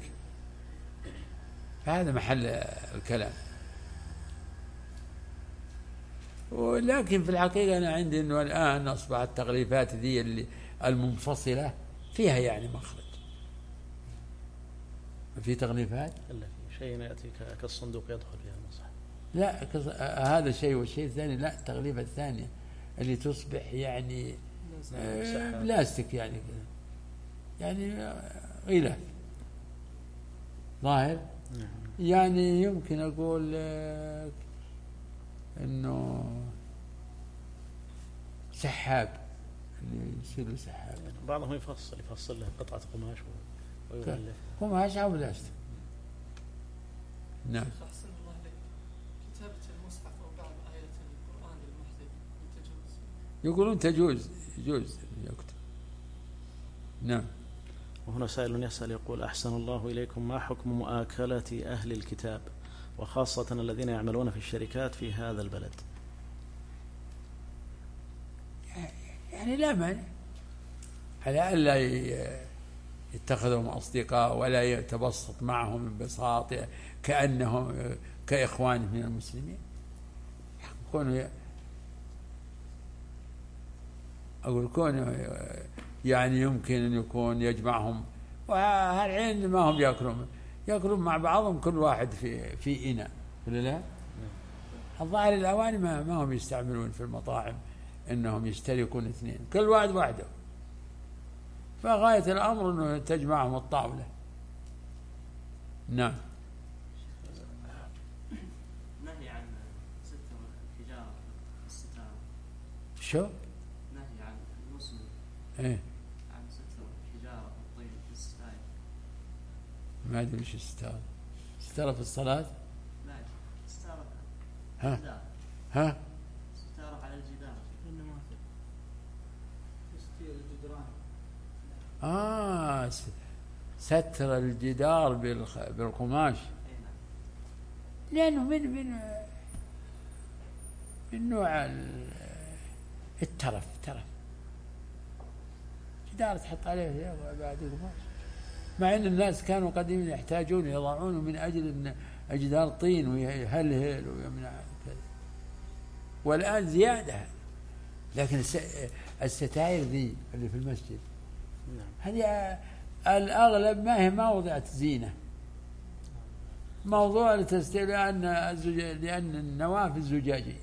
فهذا محل الكلام. ولكن في الحقيقة أنا عندي أنه الآن أصبحت التغليفات ذي اللي المنفصلة فيها يعني مخرج. ما في تغليفات؟ إلا في شيء يأتي كالصندوق يدخل فيها المصحف. لا هذا شيء، والشيء الثاني لا، التغليفة الثانية اللي تصبح يعني بلاستيك يعني كذا، يعني غلاف ظاهر. يعني يمكن أقول لك إنه سحاب، اللي يصير له سحاب. بعضهم يفصل يفصل له قطعة قماش ويغلف. قماش أو بلاستيك. نعم. أحسن الله عليك، كتابة المصحف أو بعض آيات القرآن المحدث تجوز؟ يقولون تجوز، يجوز يكتب. نعم. وهنا سائل يسأل يقول أحسن الله إليكم، ما حكم مؤاكلة أهل الكتاب وخاصة الذين يعملون في الشركات في هذا البلد؟ يعني لا مانع، على ألا يتخذهم أصدقاء ولا يتبسط معهم انبساط كأنهم كإخوانه من المسلمين. كونوا أقول كونوا يعني يمكن أن يكون يجمعهم، وهالعين ما هم يأكلون يأكلون مع بعضهم كل واحد في في إناء ولا لا؟ الظاهر الأواني ما, ما هم يستعملون في المطاعم إنهم يشتركون اثنين، كل واحد واحده، فغاية الأمر أنه تجمعهم الطاولة. نعم. نهي عن ستر الحجارة الستارة. شو؟ نهي عن المسلم إيه؟ عن ستر الحجارة والطين في الستاير. ما أدري وش الستارة. ستارة في الصلاة؟ لا، ستارة ها؟ الجدار. ها؟ ستارة على الجدار. إنما تستير الجدران. آه ستر الجدار بالقماش، لأنه من من من نوع الترف ترف جدار تحط عليه بعد القماش، مع أن الناس كانوا قديما يحتاجون يضعونه من أجل أجدار طين ويهلهل ويمنع كذا، والآن زيادة. لكن الستائر ذي اللي في المسجد هذه الأغلب ما هي ما وضعت زينة، موضوع لتستير، لأن لأن النوافذ زجاجية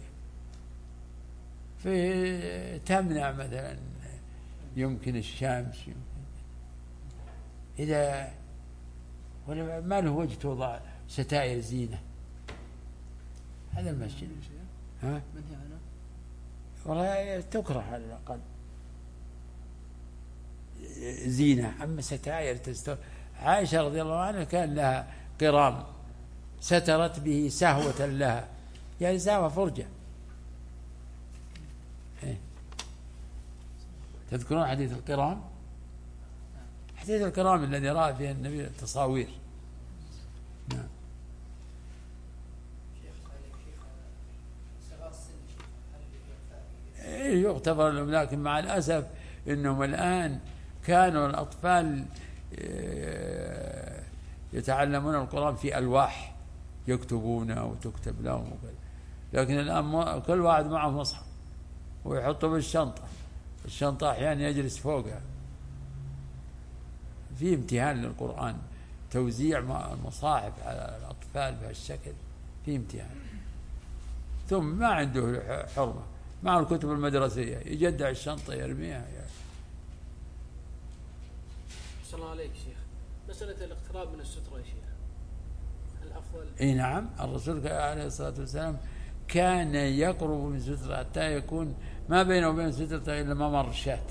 في تمنع مثلا يمكن الشمس، يمكن إذا ولا ما له وجه توضع ستائر زينة. هذا المسجد ها والله تكره على الأقل زينة. أما ستائر تستر، عائشة رضي الله عنها كان لها قرام سترت به سهوة لها، يعني سهوة فرجة. إيه؟ تذكرون حديث القرام؟ حديث القرام الذي رأى فيه النبي تصاوير. نعم. إيه يعتبر لهم، لكن مع الأسف إنهم الآن كانوا الأطفال يتعلمون القرآن في ألواح يكتبونه وتكتب لهم وكذا، لكن الآن كل واحد معه مصحف ويحطه بالشنطة، الشنطة أحيانا يجلس فوقها. في امتحان للقرآن، توزيع المصاحف على الأطفال بهالشكل في امتحان. ثم ما عنده حرمة، مع الكتب المدرسية يجدع الشنطة يرميها. صلى الله عليك شيخ، مسألة الاقتراب من السترة يا شيخ الأفضل؟ اي نعم، الرسول عليه الصلاة والسلام كان يقرب من سترة حتى يكون ما بينه وبين سترة إلا ما مر شاة.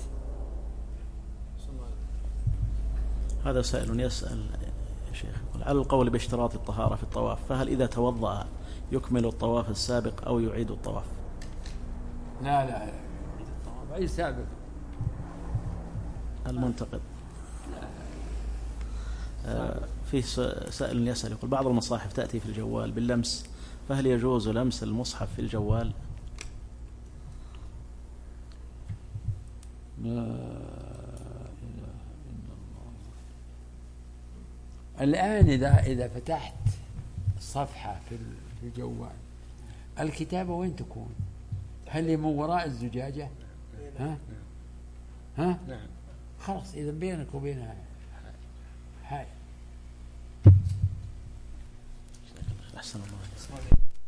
هذا سائل يسأل يا شيخ على القول باشتراط الطهارة في الطواف، فهل إذا توضأ يكمل الطواف السابق أو يعيد الطواف؟ لا لا يعيد الطواف أي سابق. المنتقد آه في سائل يسأل يقول بعض المصاحف تأتي في الجوال باللمس، فهل يجوز لمس المصحف في الجوال؟ الآن إذا إذا فتحت صفحة في الجوال الكتابة وين تكون؟ هل هي من وراء الزجاجة؟ ها؟ ها؟ نعم. خلاص إذا بينك وبينها هاي. أحسن الله.